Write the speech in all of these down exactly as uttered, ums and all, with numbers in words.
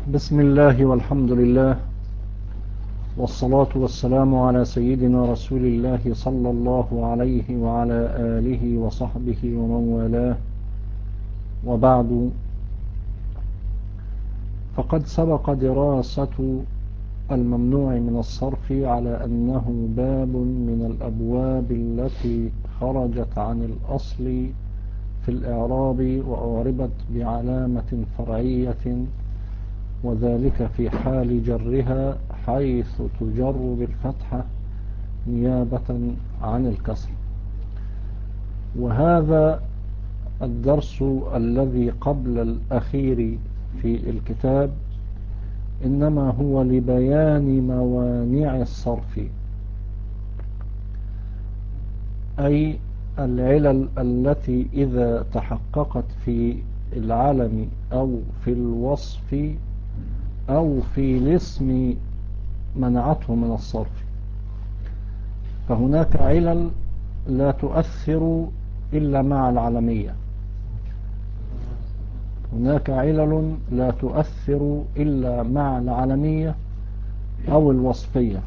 بسم الله والحمد لله والصلاة والسلام على سيدنا رسول الله صلى الله عليه وعلى آله وصحبه ومن والاه، وبعد، فقد سبق دراسة الممنوع من الصرف على أنه باب من الأبواب التي خرجت عن الأصل في الإعراب وأعربت بعلامة فرعية، وذلك في حال جرها حيث تجر بالفتحة نيابة عن الكسر. وهذا الدرس الذي قبل الأخير في الكتاب إنما هو لبيان موانع الصرف، أي العلل التي إذا تحققت في العلم أو في الوصف أو في الاسم منعته من الصرف. فهناك علل لا تؤثر إلا مع العلمية، هناك علل لا تؤثر إلا مع العلمية أو الوصفية،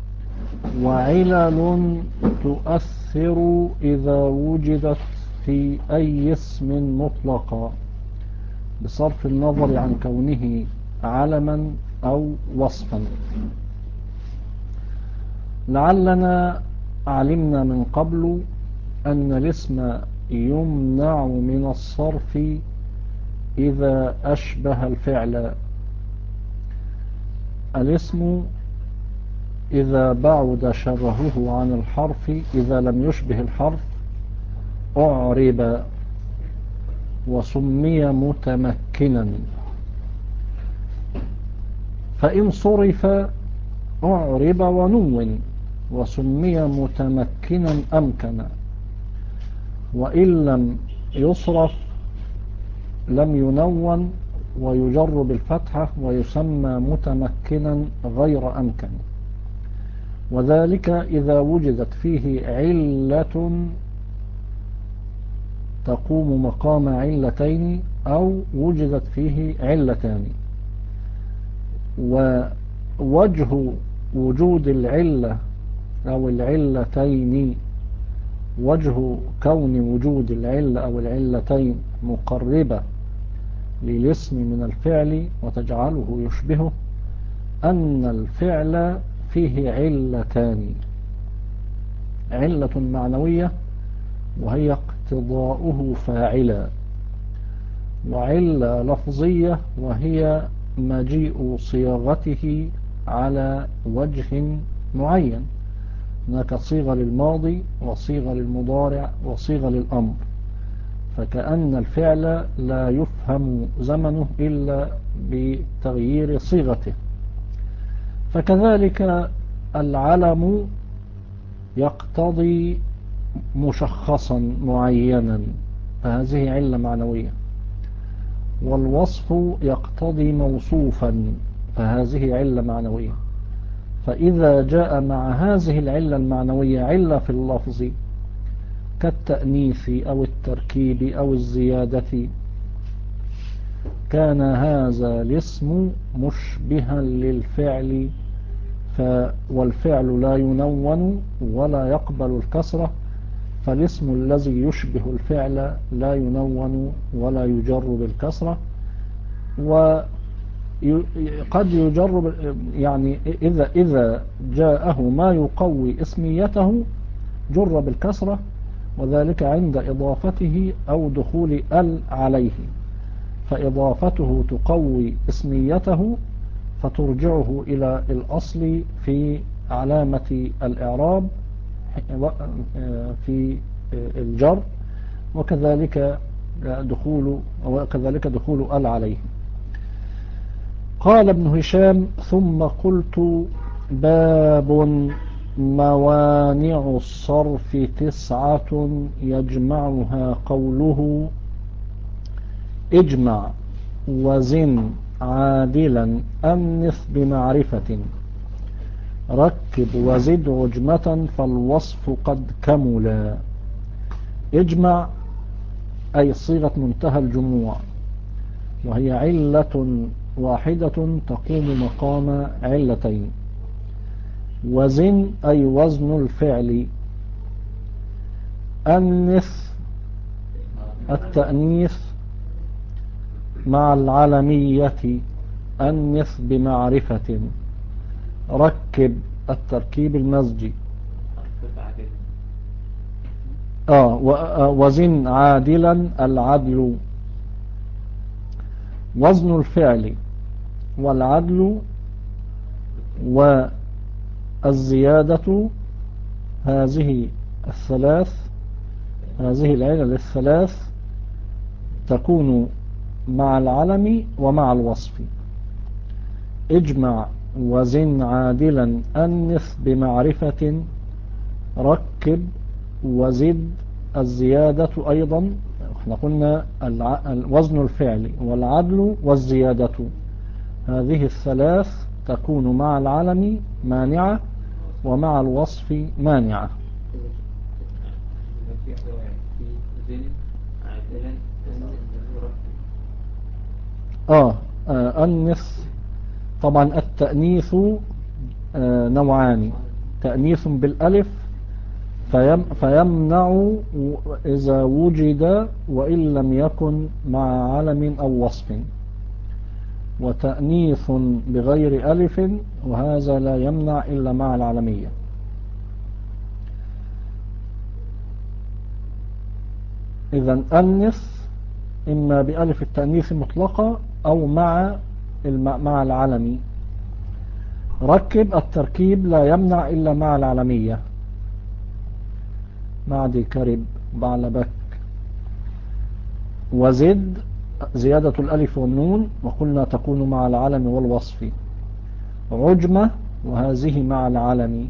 وعلل تؤثر إذا وجدت في أي اسم مطلقا بصرف النظر عن كونه علما أو وصفا. لعلنا علمنا من قبل أن الاسم يمنع من الصرف إذا أشبه الفعل. الاسم إذا بعد شبهه عن الحرف، إذا لم يشبه الحرف أعرب وسمي متمكنا، فإن صرف أعرب ونون وسمي متمكنا أمكنا، وإن لم يصرف لم ينون ويجر بالفتحة ويسمى متمكنا غير أمكن. وذلك إذا وجدت فيه علة تقوم مقام علتين أو وجدت فيه علتان. ووجه وجود العلة أو العلتين، وجه كون وجود العلة أو العلتين مقربة للاسم من الفعل وتجعله يشبهه، أن الفعل فيه علتان: علة معنوية وهي اقتضاؤه فاعلا، وعلة لفظية وهي مجيء صياغته على وجه معين. هناك صيغة للماضي وصيغة للمضارع وصيغة للأمر، فكأن الفعل لا يفهم زمنه إلا بتغيير صيغته. فكذلك العلم يقتضي مشخصا معينا، فهذه علة معنوية، والوصف يقتضي موصوفا، فهذه علة معنوية. فإذا جاء مع هذه العلة المعنوية علة في اللفظ كالتأنيث أو التركيب أو الزيادة، كان هذا الاسم مشبها للفعل، ف والفعل لا ينون ولا يقبل الكسرة، فالاسم الذي يشبه الفعل لا ينون ولا يجر بالكسرة. وقد يجر يعني إذا إذا جاءه ما يقوي اسميته جر بالكسرة، وذلك عند إضافته أو دخول ال عليه، فإضافته تقوي اسميته فترجعه إلى الأصل في علامة الإعراب في الجر، وكذلك دخول وكذلك دخول ال عليه. قال ابن هشام: ثم قلت: باب موانع الصرف تسعة يجمعها قوله: اجمع وزن عادلا أنث بمعرفة، ركب وزد عجمة فالوصف قد كملا. اجمع أي صيغة منتهى الجموع، وهي علة واحدة تقوم مقام علتين. وزن أي وزن الفعل. أنث التأنيث مع العلمية، أنث بمعرفة. ركب التركيب المزجي. آه وزن عادلا العدل. وزن الفعل والعدل والزيادة، هذه الثلاث هذه العلل الثلاث تكون مع العلم ومع الوصف. اجمع وزن عادلا أنث بمعرفة. ركب وزد الزيادة أيضا. احنا قلنا وزن الفعل والعدل والزيادة، هذه الثلاث تكون مع العلم مانعة ومع الوصف مانعة. آه, آه أنث طبعا التأنيث آه نوعان، تأنيث بالألف فيم فيمنع إذا وجد وإن لم يكن مع علم أو وصف، وتأنيث بغير ألف وهذا لا يمنع إلا مع العلمية. إذن أنث إما بألف التأنيث مطلقة أو مع مع العلمي. ركب التركيب لا يمنع إلا مع العلمية، معدي كرب بعلبك. وزد زيادة الألف والنون وقلنا تكون مع العلم والوصف. عجمة وهذه مع العلم.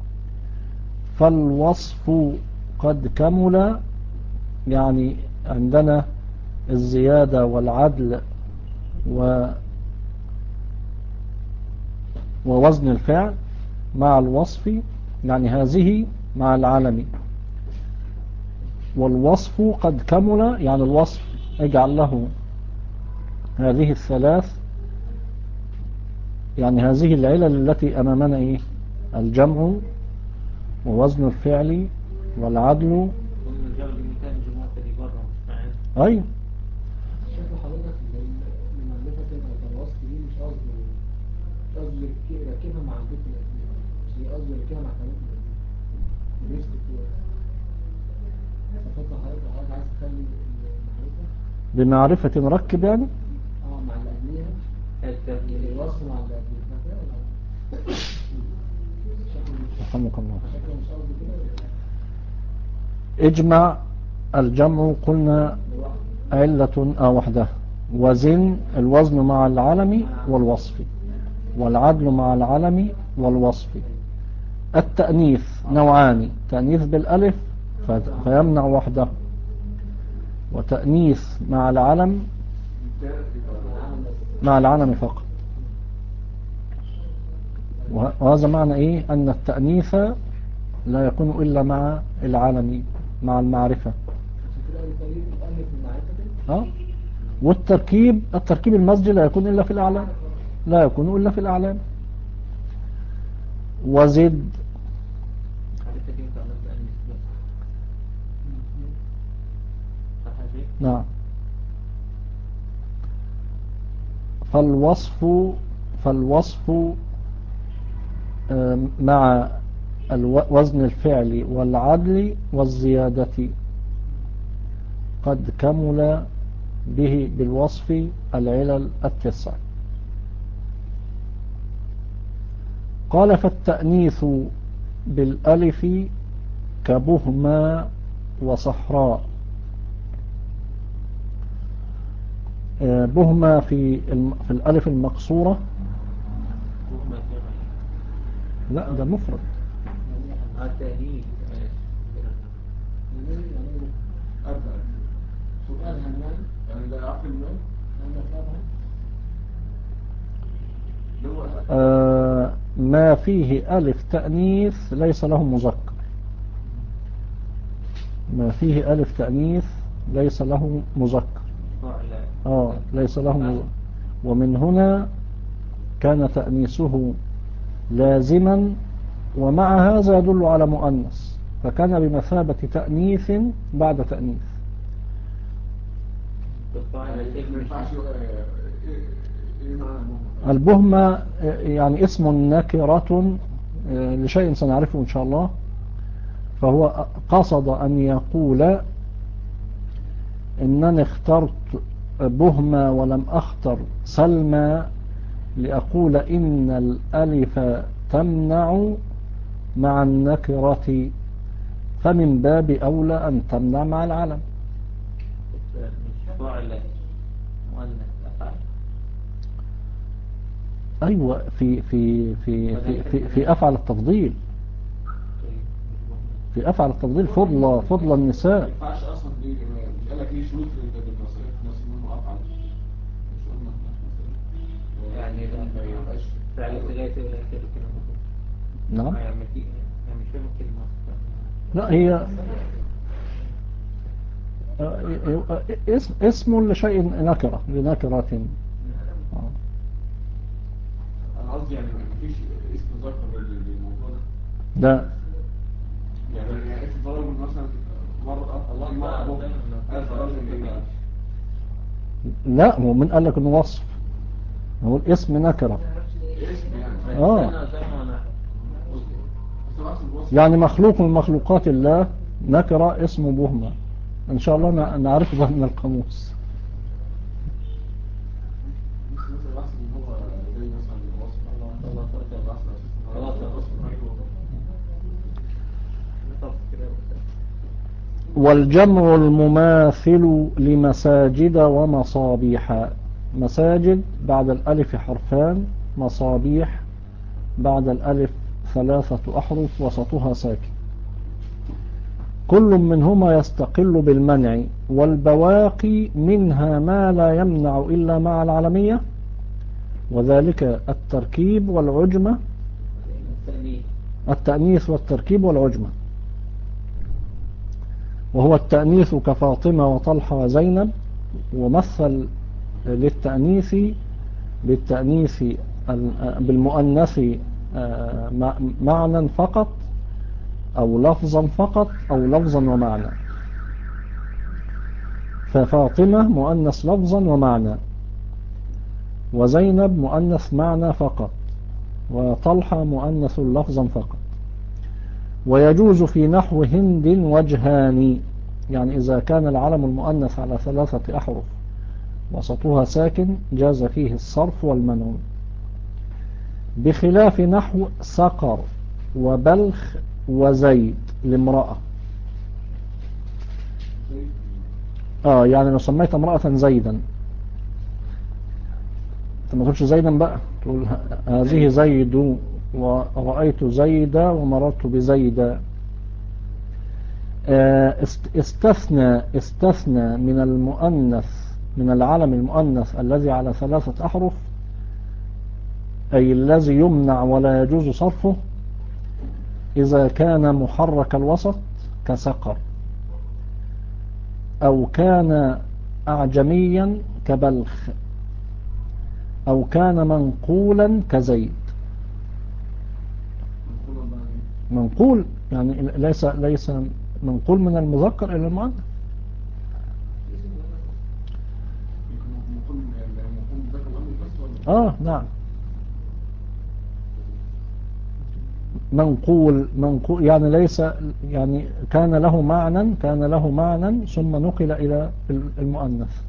فالوصف قد كمل، يعني عندنا الزيادة والعدل و ووزن الفعل مع الوصف، يعني هذه مع العلم. والوصف قد كمل، يعني الوصف اجعل له هذه الثلاث، يعني هذه العلل التي أمامنا إيه؟ الجمع ووزن الفعل والعدل. أي شكل حضرتك لمعرفة الوصف دي مش قصده مش قصده يركبها مع البيت القديم، مش قصده يركبها مع كلام القديم الريسك بتوعه. ففكر حضرتك حضرتك عايز تخلي المعرفة بمعرفة نركب يعني اه مع اللي قبليها الوصف مع اللي قبليها ولا رحمك الله. شكله مش قصده كده. اجمع الجمع قلنا علة أو وحده. وزن الوزن مع العلم والوصف، والعدل مع العلم والوصف. التأنيث نوعان، تأنيث بالألف فيمنع وحده، وتأنيث مع العلم مع العلم فقط. وهذا معنى إيه؟ أن التأنيث لا يكون إلا مع العلم مع المعرفة. أه؟ والتركيب التركيب المزجي لا يكون إلا في الأعلام، لا يكون إلا في الأعلام. وزد نعم. فالوصف فالوصف مع وزن الفعل والعدل والزيادة قد كمل به بالوصف العلل التسع. قال فالتأنيث بالألف كبهما وصحراء. بهما في في الألف المقصورة، لا ده مفرد. التأنيث سؤال هنان يعني لا أعقل من آه ما فيه ألف تأنيث ليس له مذكر، ما فيه ألف تأنيث ليس له مذكر. اه ليس له مذكر. ومن هنا كان تأنيثه لازما، ومع هذا يدل على مؤنث، فكان بمثابة تأنيث بعد تأنيث. البهمة يعني اسم نكرة لشيء سنعرفه إن شاء الله. فهو قصد أن يقول إنني اخترت بهمة ولم أختر سلمى لأقول إن الألف تمنع مع النكرة، فمن باب أولى أن تمنع مع العلم. أيوة، في في في في في, في أفعل التفضيل، في أفعل التفضيل فضل فضل النساء. ما ينفعش اصلا دي، مش قال لك ليه شروط للمصاريف نفس منه افعل، مش قلنا يعني ما يبقاش فعل لغايه الاخر كده. نعم. يعني مش فاهم الكلمه. لا، هي اسم اسم لشيء نكرة لنكرة. انا قصدي يعني مفيش اسم ذكر للموضوع ده. لا يعني يعني في ضرب مثلا مرة الله مرة هذا رجل ايه؟ لا، هو من قال لك انه وصف؟ هو الاسم نكرة. اسم يعني اه يعني مخلوق من مخلوقات الله نكرة اسمه بهمة. ان شاء الله نع- نعرفه من القاموس. مثلا بحث ان هو زي مثلا الوصف الله خلاص والجمع المماثل لمساجد ومصابيح. مساجد بعد الألف حرفان، مصابيح بعد الألف ثلاثة أحرف وسطها ساكن، كل منهما يستقل بالمنع، والبواقي منها ما لا يمنع إلا مع العلمية، وذلك التركيب والعجمة، التأنيث والتركيب والعجمة. وهو التأنيث كفاطمة وطلحة وزينب، ومثل للتأنيث بالتأنيث بالمؤنث معنى فقط أو لفظا فقط أو لفظا ومعنى. ففاطمة مؤنث لفظا ومعنى، وزينب مؤنث معنى فقط، وطلحة مؤنث لفظا فقط. ويجوز في نحو هند وجهان، يعني إذا كان العلم المؤنث على ثلاثة أحرف وسطها ساكن جاز فيه الصرف والمنع، بخلاف نحو سقر وبلخ وزيد لامرأة. آه يعني لو سميت امرأة زيدا، انت ما تقولش زيدا بقى، تقول هذه زيد، ورأيت زيدا ومررت بزيدا. استثنى استثنى من المؤنث، من العلم المؤنث الذي على ثلاثة أحرف، أي الذي يمنع ولا يجوز صرفه، إذا كان محرك الوسط كسقر، أو كان أعجميا كبلخ، أو كان منقولا كزيد. منقول يعني ليس ليس منقول من المذكر إلى المؤنث. آه نعم، منقول منقول يعني ليس، يعني كان له معنى كان له معنى ثم نقل إلى المؤنث.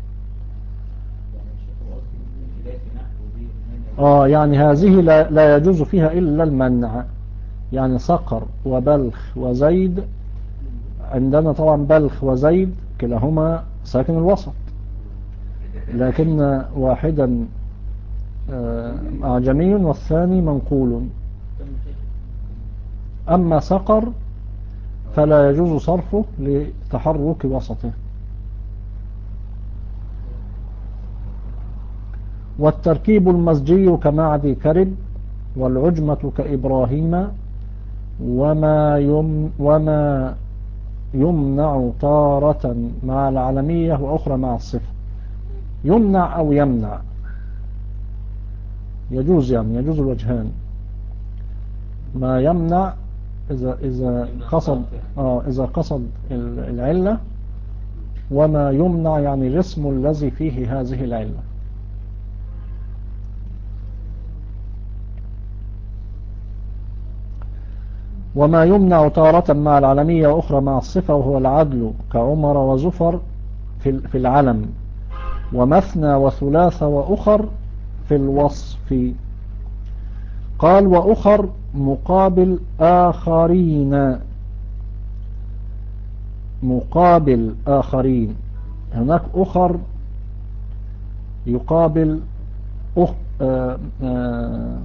آه يعني هذه لا, لا يجوز فيها إلا المنع، يعني صقر وبلخ وزيد عندنا طبعا بلخ وزيد كلاهما ساكن الوسط، لكن واحدا أعجمي والثاني منقول. أما صقر فلا يجوز صرفه لتحرك وسطه. والتركيب المزجي كمعدي كرب، والعجمة كإبراهيم، وما يم وما يمنع تارة مع العلمية وأخرى مع الصفة. يمنع أو يمنع، يجوز يعني يجوز الوجهان. ما يمنع إذا إذا قصد آه إذا قصد العلة، وما يمنع يعني الاسم الذي فيه هذه العلة. وما يمنع تارة مع العلمية وأخرى مع الصفة، وهو العدل كعمر وزفر في العلم، ومثنى وثلاث وأخر في الوصف. قال وأخر مقابل آخرين، مقابل آخرين. هناك أخر يقابل أخ آه آه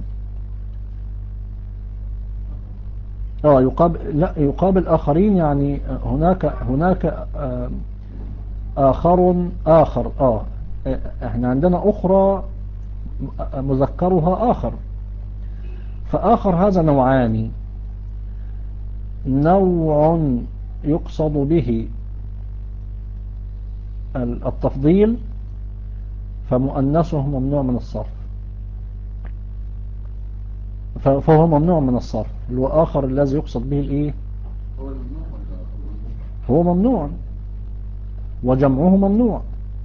آه يقابل لا يقابل آخرين، يعني هناك هناك آه آخر آخر آه احنا عندنا أخرى مذكرها آخر، فآخر هذا نوعان: نوع يقصد به التفضيل فمؤنثه ممنوع من الصرف، فهو ممنوع من الصرف. الآخر الذي يقصد به الايه؟ هو الممنوع ولا هو ممنوع، وجمعه ممنوع.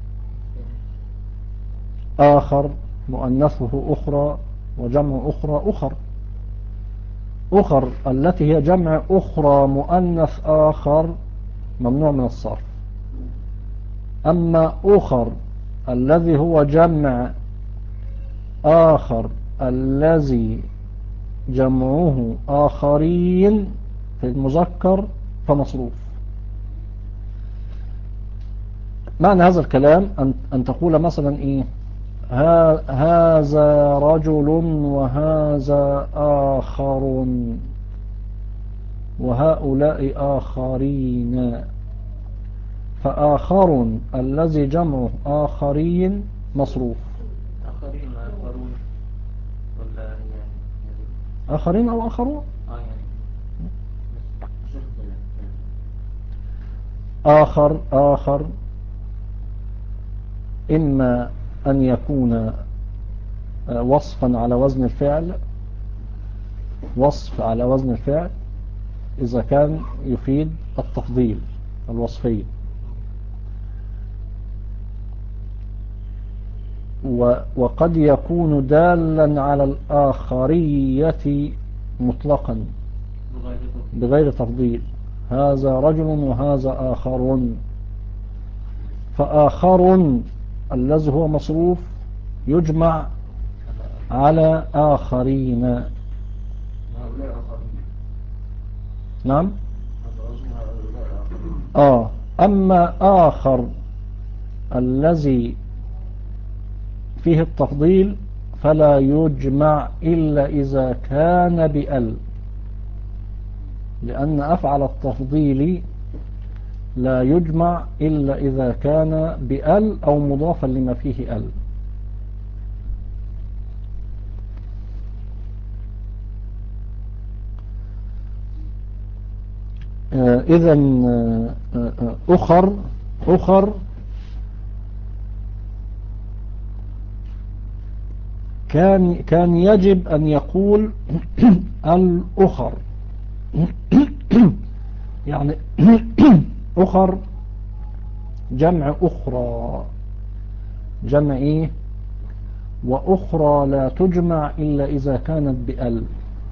آخر مؤنثه أخرى وجمع أخرى أخر. أخر التي هي جمع أخرى مؤنث آخر ممنوع من الصرف. أما أخر الذي هو جمع آخر الذي جمعه آخرين في المذكر فمصروف. معنى هذا الكلام أن, أن تقول مثلا إيه؟ هذا رجل وهذا آخر وهؤلاء آخرين، فآخر الذي جمعه آخرين مصروف. آخرين آخرون ولا يعني آخرين أو آخرون آه يعني آخر آخر إما أن يكون وصفا على وزن الفعل، وصف على وزن الفعل إذا كان يفيد التفضيل الوصفي، وقد يكون دالا على الآخرية مطلقا بغير تفضيل. هذا رجل وهذا آخر، فآخر الذي هو مصروف يجمع على آخرين. هؤلاء آخرين. نعم. هؤلاء آخرين. آه أما آخر الذي فيه التفضيل فلا يجمع إلا إذا كان بأل، لأن أفعل التفضيل لا يجمع إلا إذا كان بأل أو مضافا لما فيه أل. إذن أخر أخر كان كان يجب أن يقول الأخر يعني أخر جمع أخرى، جمع إيه؟ وأخرى لا تجمع إلا إذا كانت بأل،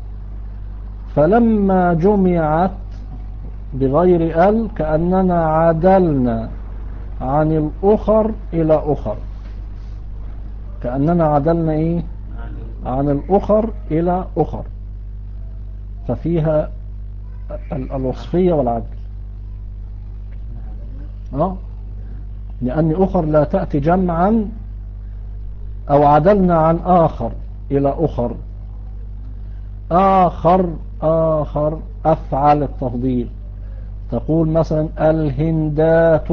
فلما جمعت بغير أل كأننا عدلنا عن الأخر إلى أخر، كأننا عدلنا إيه؟ عن الأخر إلى أخر، ففيها الوصفية والعدل. أه؟ لأن أخر لا تأتي جمعا، أو عدلنا عن آخر إلى أخر. آخر آخر أفعل التفضيل، تقول مثلا الهندات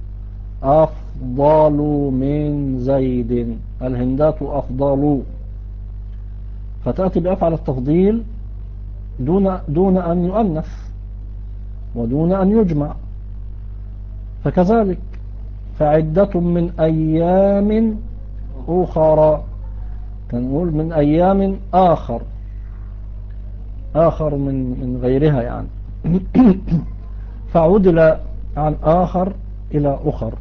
أفضل من زيد، الهندات أفضل، فتأتي بأفعل التفضيل دون دون أن يؤنث ودون أن يجمع. فكذلك فعدة من أيام أخرى كان نقول من أيام آخر، آخر من من غيرها يعني. فعدل عن آخر إلى أخر.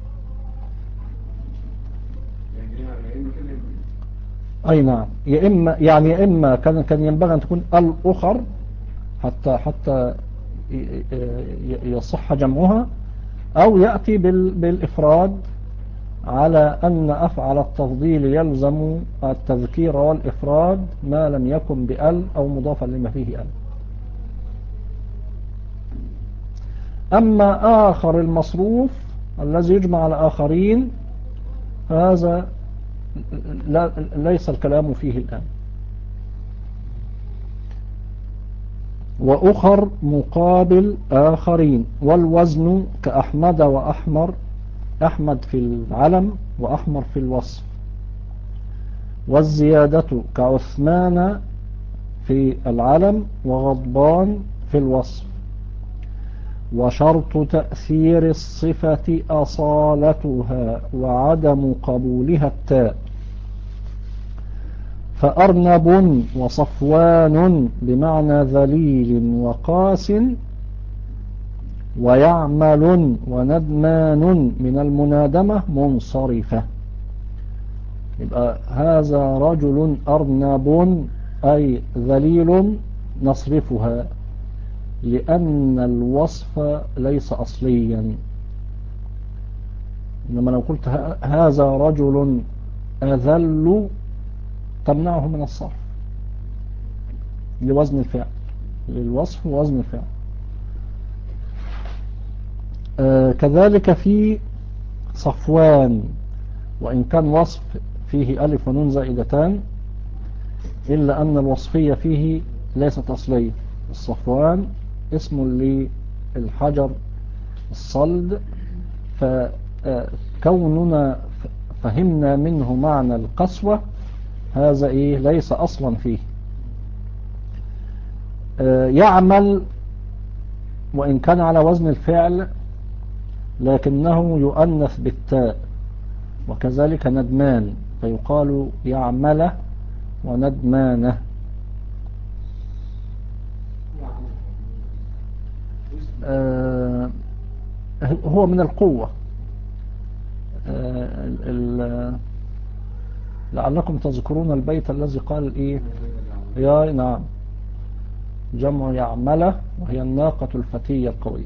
أي نعم، يا إما يعني يا إما كان كان ينبغي أن تكون الأخر حتى حتى يصح جمعها، أو يأتي بالإفراد على أن أفعل التفضيل يلزم التذكير والإفراد ما لم يكن بأل أو مضافا لما فيه أل. أما آخر المصروف الذي يجمع على آخرين هذا لا ليس الكلام فيه الآن. وأخر مقابل آخرين، والوزن كأحمد وأحمر، أحمد في العلم وأحمر في الوصف. والزيادة كعثمان في العلم وغضبان في الوصف. وشرط تأثير الصفة أصالتها وعدم قبولها التاء. فأرنب وصفوان بمعنى ذليل وقاس، ويعمل وندمان من المنادمة منصرفة. يبقى هذا رجل أرنب أي ذليل نصرفها لأن الوصف ليس أصليا. إنما لو قلت هذا رجل أذل تمنعه من الصرف لوزن الفعل، للوصف ووزن الفعل. آه كذلك في صفوان، وإن كان وصف فيه ألف ونون زائدتان إلا أن الوصفية فيه ليست أصلية. الصفوان اسم للحجر الصلد، فكوننا فهمنا منه معنى القسوة هذا إيه ليس أصلا فيه. يعمل وإن كان على وزن الفعل لكنه يؤنث بالتاء، وكذلك ندمان فيقال يعمل وندمانه. آه هو من القوة. آه لعلكم تذكرون البيت الذي قال إيه يا نعم جمع يعمله وهي الناقة الفتية القوية.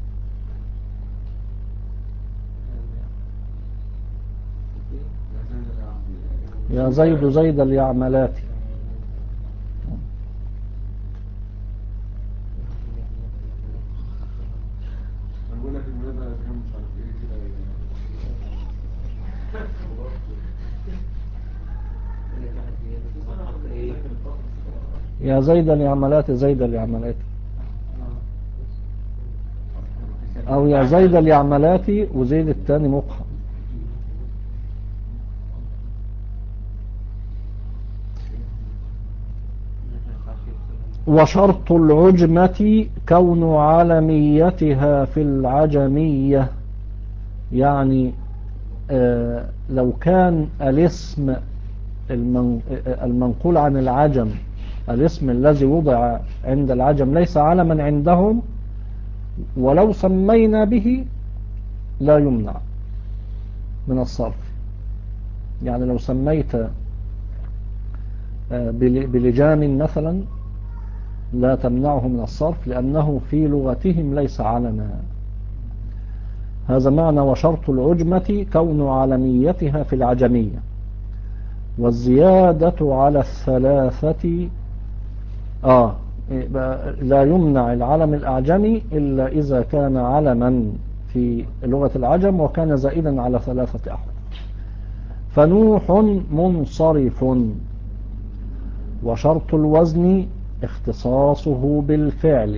يا زيد زيد اليعملات. يا زيد اليعملات زيد اليعملات، او يا زيد اليعملات وزيد الثاني مقحم. وشرط العجمة كون علميتها في العجمية، يعني آه لو كان الاسم المنقول عن العجم، الاسم الذي وضع عند العجم ليس علما عندهم، ولو سمينا به لا يمنع من الصرف. يعني لو سميت بلجام مثلا لا تمنعه من الصرف لأنه في لغتهم ليس علما. هذا معنى وشرط العجمة كون علميتها في العجمية. والزيادة على الثلاثة آه لا يمنع العلم الأعجمي إلا إذا كان علما في لغة العجم وكان زائدا على ثلاثة أحرف. فنوح منصرف. وشرط الوزن اختصاصه بالفعل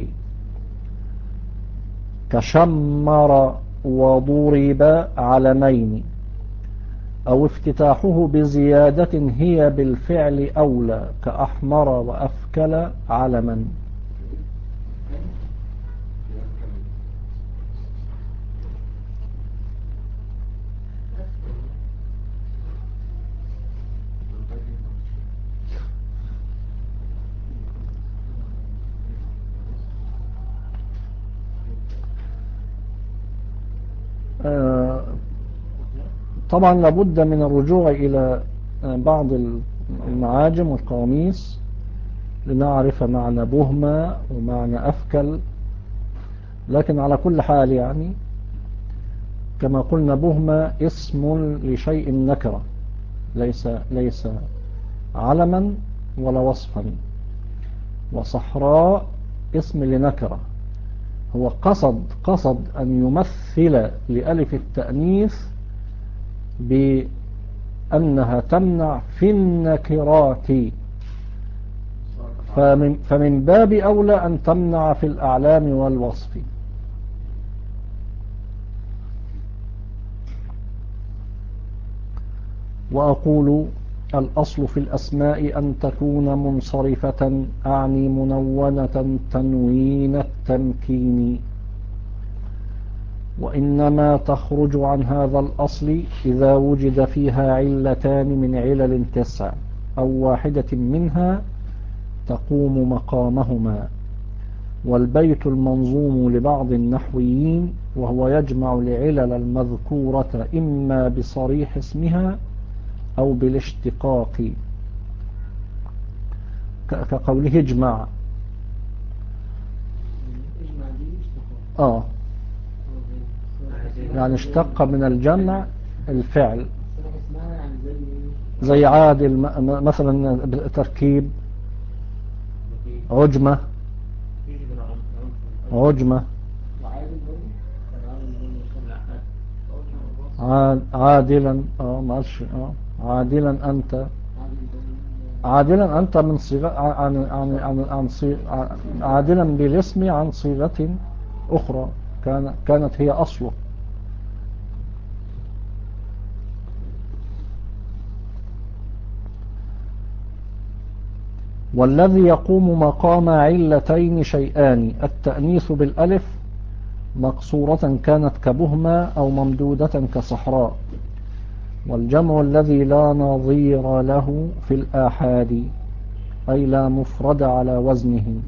كشمر وضرب علمين، أو افتتاحه بزيادة هي بالفعل أولى كأحمر وأفكل علما. طبعا لابد من الرجوع إلى بعض المعاجم والقواميس لنعرف معنى بهمة ومعنى أفكل، لكن على كل حال يعني كما قلنا بهمة اسم لشيء نكرة، ليس ليس علما ولا وصفا، وصحراء اسم لنكرة، هو قصد قصد أن يمثل لألف التأنيث بأنها تمنع في النكرات، فمن, فمن باب أولى أن تمنع في الأعلام والوصف. وأقول الأصل في الأسماء أن تكون منصرفة، أعني منونة تنوين التمكين، وإنما تخرج عن هذا الأصل إذا وجد فيها علتان من علل تسع أو واحدة منها تقوم مقامهما. والبيت المنظوم لبعض النحويين وهو يجمع العلل المذكورة إما بصريح اسمها أو بالاشتقاق، كقوله اجمع. اجمع دي اشتقاق. آه يعني اشتق من الجمع الفعل، صريح اسمها يعني زي ايه؟ زي عادل م- مثلا تركيب عجمة عجمة وعادل برضه كان عادل برضه عاد- عادلا اه ما قالش اه عادلا أنت، عادل برضه عادلا أنت من صيغة عن عن عن عن صيغ عادلا بالاسم عن صيغة أخرى كان كانت هي أصله. والذي يقوم مقام علتين شيئان: التأنيث بالألف مقصورة كانت كبهمة أو ممدودة كصحراء، والجمع الذي لا نظير له في الآحاد أي لا مفرد على وزنه،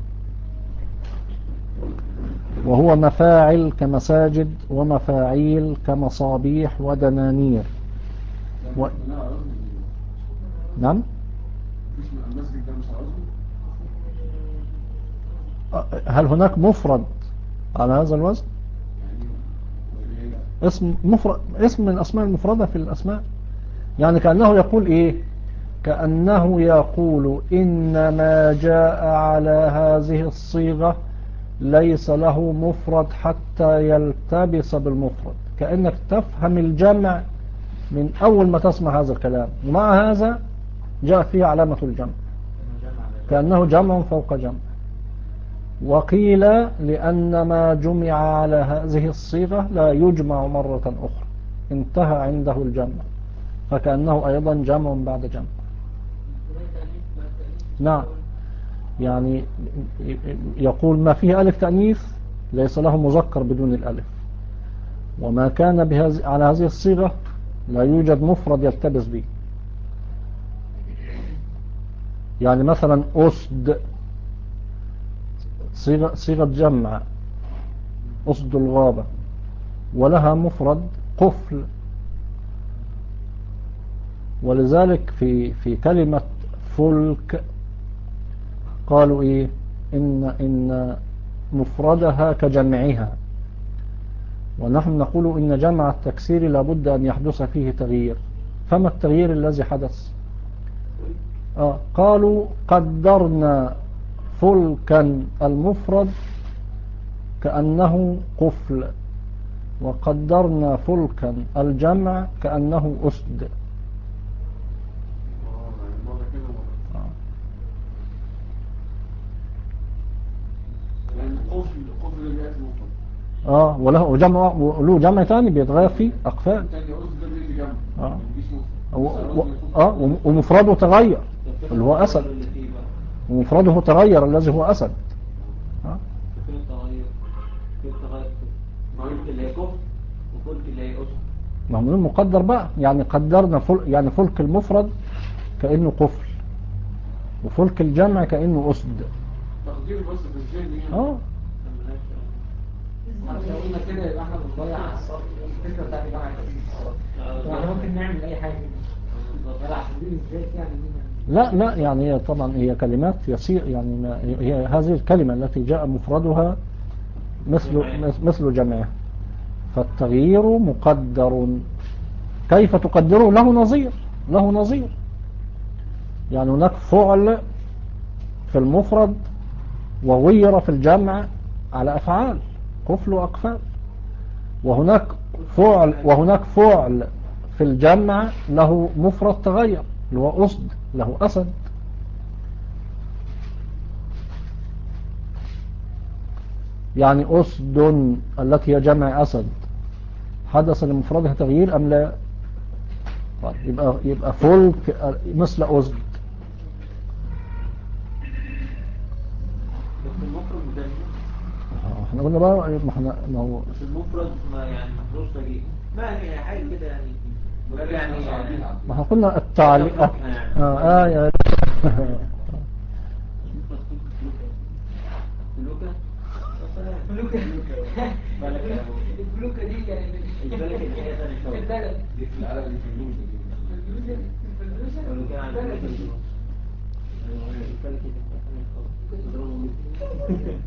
وهو مفاعل كمساجد ومفاعيل كمصابيح ودنانير و... نعم. المسجد ده مش عاوزه. هل هناك مفرد على هذا الوزن؟ اسم مفرد، اسم من الأسماء المفردة في الأسماء، يعني كأنه يقول إيه؟ كأنه يقول إنما جاء على هذه الصيغة ليس له مفرد حتى يلتبس بالمفرد، كأنك تفهم الجمع من أول ما تسمع هذا الكلام، ومع هذا جاء فيه علامة الجمع كأنه جمع فوق جمع. وقيل لأن ما جمع على هذه الصيغة لا يجمع مرة أخرى، انتهى عنده الجمع، فكأنه أيضا جمع بعد جمع. نعم، يعني يقول ما فيه ألف تأنيث ليس له مذكر بدون الألف، وما كان بهذه على هذه الصيغة لا يوجد مفرد يلتبس به. يعني مثلا أسد صيغة, صيغة جمع أسد الغابة، ولها مفرد قفل، ولذلك في في كلمة فلك قالوا إيه؟ إن إن مفردها كجمعها، ونحن نقول إن جمع التكسير لابد أن يحدث فيه تغيير. فما التغيير الذي حدث؟ آه قالوا قدرنا فلكا المفرد كأنه قفل، وقدرنا فلكا الجمع كأنه أسد. القفل القفل اللي بيأتي مفرد. اه وله وجمع وله جمع ثاني بيتغير فيه أقفال. تاني أسد ده بيجي جمع. اه ما بيجيش مفرد. و- و- اه ومفرده تغير اللي هو أسد، ومفرده تغير الذي هو أسد. اه في التغير في التغير فلك اللي هي كفر وفلك اللي هي أسد. ما هو مقدر بقى، يعني قدرنا فل يعني فلك المفرد كأنه قفل، وفلك الجمع كأنه أسد. تقدير بس في الذهن يعني. اه لو قلنا كده يبقى احنا بنضيع الفكره بتاعت الجامعه التأسيسية. احنا ممكن نعمل اي حاجه ولا عشان دي بالذات يعني لا لا يعني هي طبعا هي كلمات يسير يعني ما هي هذه الكلمة التي جاء مفردها مثل مثل جمعها، فالتغيير مقدر. كيف تقدره؟ له نظير، له نظير. يعني هناك فعل في المفرد وغير في الجمع على أفعال كفل وأقفال، وهناك فعل وهناك فعل في الجمع له مفرد تغير اللي هو أسد، له أسد. يعني أسد التي هي جمع أسد حدث لمفردها تغيير أم لا؟ طيب يبقى يبقى فلك مثل أسد. بس المفرد مجنن. احنا قلنا بقى ما احنا ما هو بس المفرد ما يعني محظوظ تجيب ما يعني حاجة كده يعني يعني ما احنا قلنا التعليق اه اه يا فلوكة فلوكة بالك الفلوكة دي يعني البلد اللي هي ثاني شوية البلد دي في العالم دي فلوس دي. الفلوسة الفلوسة فلوكة يعني البلد. البلد اللي هي ثاني شوية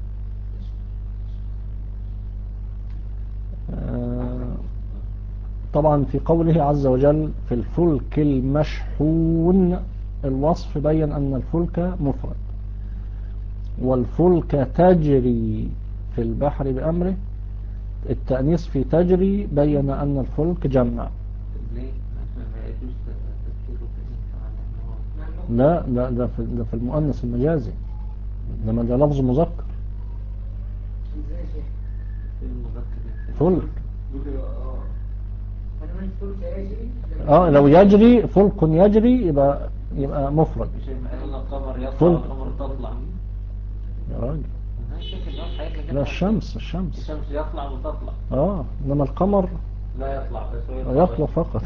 آه، طبعا في قوله عز وجل في الفلك المشحون الوصف بين أن الفلك مفرد، والفلك تجري في البحر بأمره التأنيث في تجري بين أن الفلك جمع. ليه؟ عشان ما يجوز تفكيره في الإنسان إن هو لا لا ده في, ده في المؤنث المجازي، لما ده لفظ مذكر ازاي شيء في المذكر فلك. انا من الفلوكة يجري اه لو يجري فلك يجري يبقى يبقى مفرد. مش قالوا القمر يطلع فلك. والقمر تطلع يا راجل لا الشمس الشمس الشمس يطلع وتطلع اه انما القمر لا يطلع بس هو يطلع يطلع فقط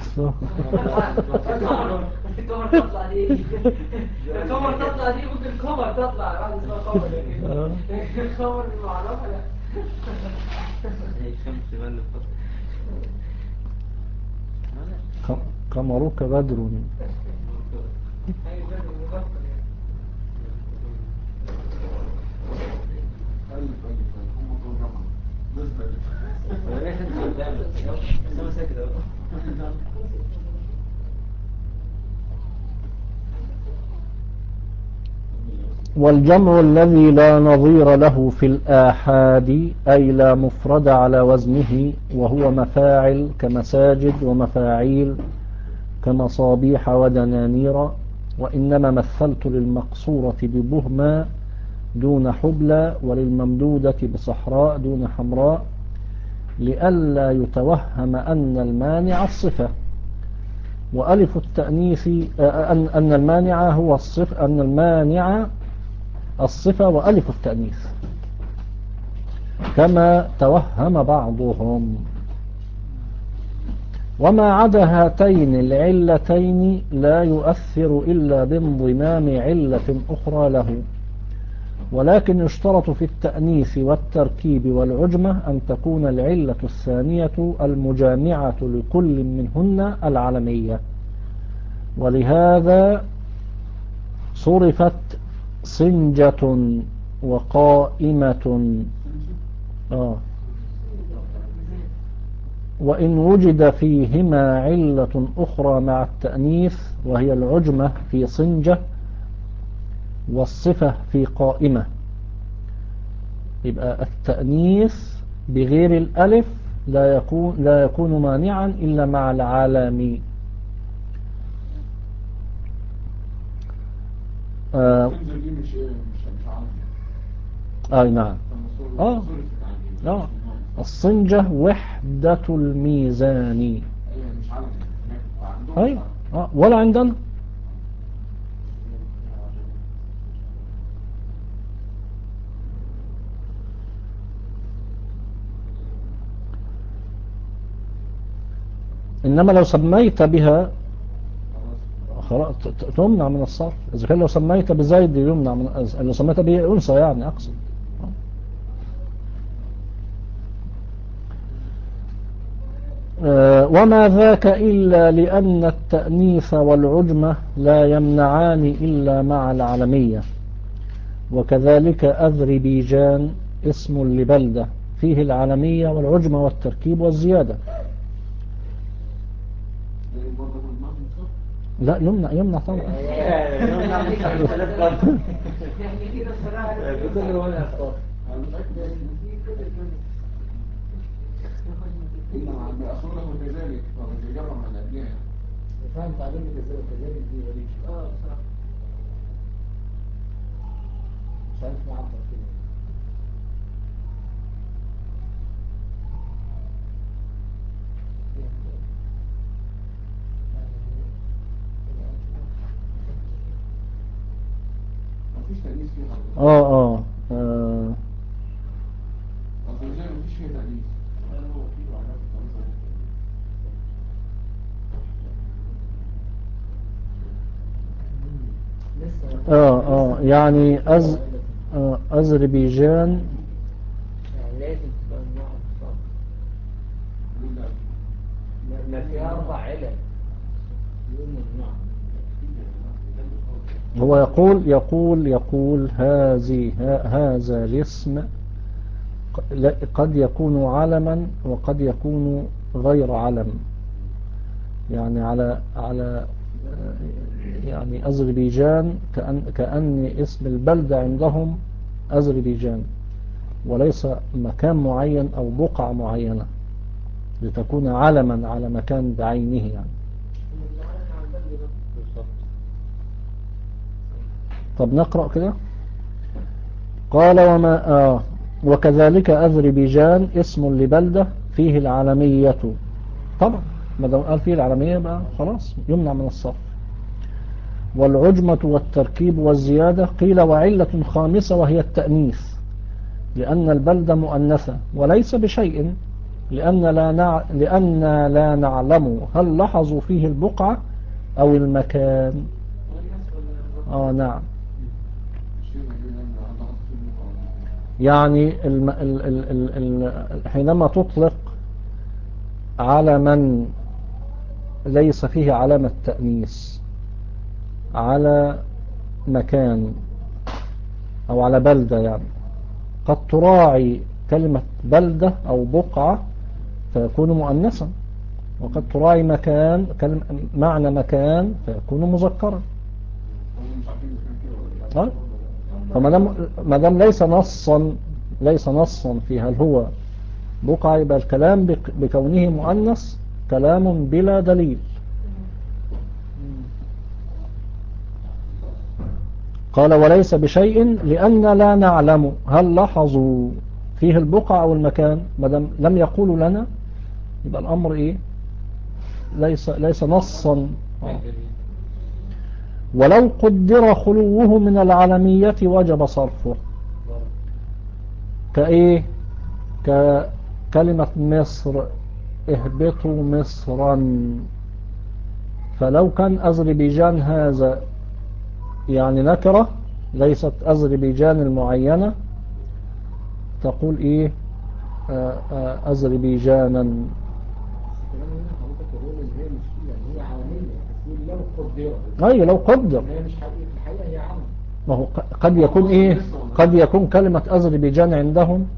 الكاميرا تطلع دي الكاميرا تطلع دي ممكن الكاميرا تطلع بعد اسمها كاميرا لكن الكاميرا المعرفة لا هي الشمس بقى اللي بتطلع ق- قمرك بدر. هي بدر مذكر يعني ألف ألف هم طول جمعة نسبة ليش انت قدامك انا ساكت اهو والجمع الذي لا نظير له في الآحاد أي لا مفرد على وزنه، وهو مفاعل كمساجد ومفاعيل كمصابيح ودنانير. وإنما مثلت للمقصورة ببهما دون حبلى وللممدودة بصحراء دون حمراء لئلا يتوهم أن المانع الصفة، وألف التأنيث أن أن المانع هو الصفة أن المانع الصفة وألف التأنيث كما توهم بعضهم. وما عدا هاتين العلتين لا يؤثر إلا بانضمام علة أخرى له، ولكن يشترط في التأنيث والتركيب والعجمة أن تكون العلة الثانية المجامعة لكل منهن العلمية. ولهذا صرفت صنجة وقائمة. آه وإن وجد فيهما علة أخرى مع التأنيث وهي العجمة في صنجة والصفة في قائمة، يبقى التأنيث بغير الألف لا يكون لا يكون مانعا إلا مع العالم. آه تنزل دي مش مش مش عارف آه نعم آه آه الصنجة وحدة الميزان. ايوه مش عارف هناك عندهم أيوة آه ولا عندنا. إنما لو سميت بها خلاص تمنع من الصرف. إذا كان لو سميت بزيد يمنع من، لو سميت به أنثى يعني أقصد. آه، وما ذاك إلا لأن التأنيث والعجمة لا يمنعان إلا مع العلمية. وكذلك أذربيجان اسم لبلدة فيه العلمية والعجمة والتركيب والزيادة. لا يمنع يمنع طبعا. يمنع من الثلاث برضه. يعني كده الصراحة بكل وجه أخطاء. إنما أصوله كذلك فبتجرب من أبنائها. فاهم تعليم كذلك كذلك دي وليش اه صح مش عارف نعبر كده مفيش تأنيث فيها. آه آه, آه أصل زي مفيش فيها تأنيث. هو فيه علامة تأنيث. آه آه يعني أز آه أذربيجان يعني لازم تبقى النوع الصعب ما فيها أربع علل يقول مجموعة هو يقول يقول يقول هذه هذا الاسم قد يكون علما وقد يكون غير علم. يعني على على يعني أذربيجان كأن كأن اسم البلدة عندهم أذربيجان وليس مكان معين أو بقعة معينة لتكون علما على مكان بعينه يعني. طب نقرأ كده. قال وما آه وكذلك أذربيجان اسم لبلدة فيه العالمية. طبعا ما دام قال فيه العالمية بقى خلاص يمنع من الصرف. والعجمة والتركيب والزيادة قيل وعلة خامسة وهي التأنيث لأن البلدة مؤنثة وليس بشيء لأن لا, نع... لأن لا نعلم هل لاحظوا فيه البقعة أو المكان. آه نعم يعني الم... ال... ال... ال... ال... حينما تطلق على من ليس فيه علامة تأنيث على مكان أو على بلدة يعني قد تراعي كلمة بلدة أو بقعة فيكون مؤنثا وقد تراعي مكان كلمة معنى مكان فيكون مذكرا. أه؟ فما دام ليس نصا ليس نصا في هل هو بقعة يبقى الكلام بكونه مؤنث كلام بلا دليل. قال وليس بشيء لأن لا نعلم هل لاحظوا فيه البقعة أو المكان ما دام لم يقولوا لنا يبقى الأمر إيه ليس ليس نصا. آه. ولو قدر خلوه من العلمية وجب صرفه كإيه ككلمة مصر اهبطوا مصرا. فلو كان أذربيجان هذا يعني نكرة ليست أذربيجان المعينة تقول إيه آه آه أذربيجانا. الكلام هنا حضرتك الرول اللي هي مش يعني هي عالمية بس لو قدرت أي لو قدر هي مش حقيقة في الحقيقة هي عالم. ما هو قد يكون إيه قد يكون كلمة أذربيجان عندهم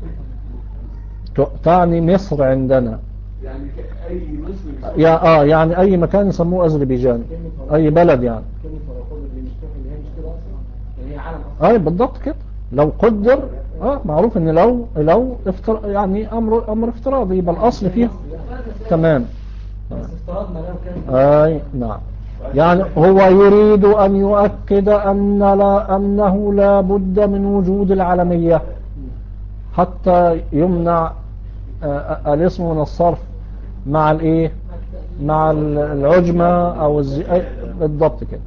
تعني مصر عندنا يعني أي مصر يا آه يعني أي مكان يسموه أذربيجان أي بلد يعني كلمة فرقود اللي مش كافي اللي هي مش كده أصلا يعني هي عالم أصلا. أي بالضبط كده لو قدر آه معروف إن لو لو افتر يعني أمر أمر افتراضي يبقى الأصل فيه تمام. بس افترضنا لو كان أي نعم يعني هو يريد أن يؤكد أن لا أنه لا بد من وجود العلمية حتى يمنع آه الاسم من الصرف مع الايه مع العجمة او الزي... بالضبط كده.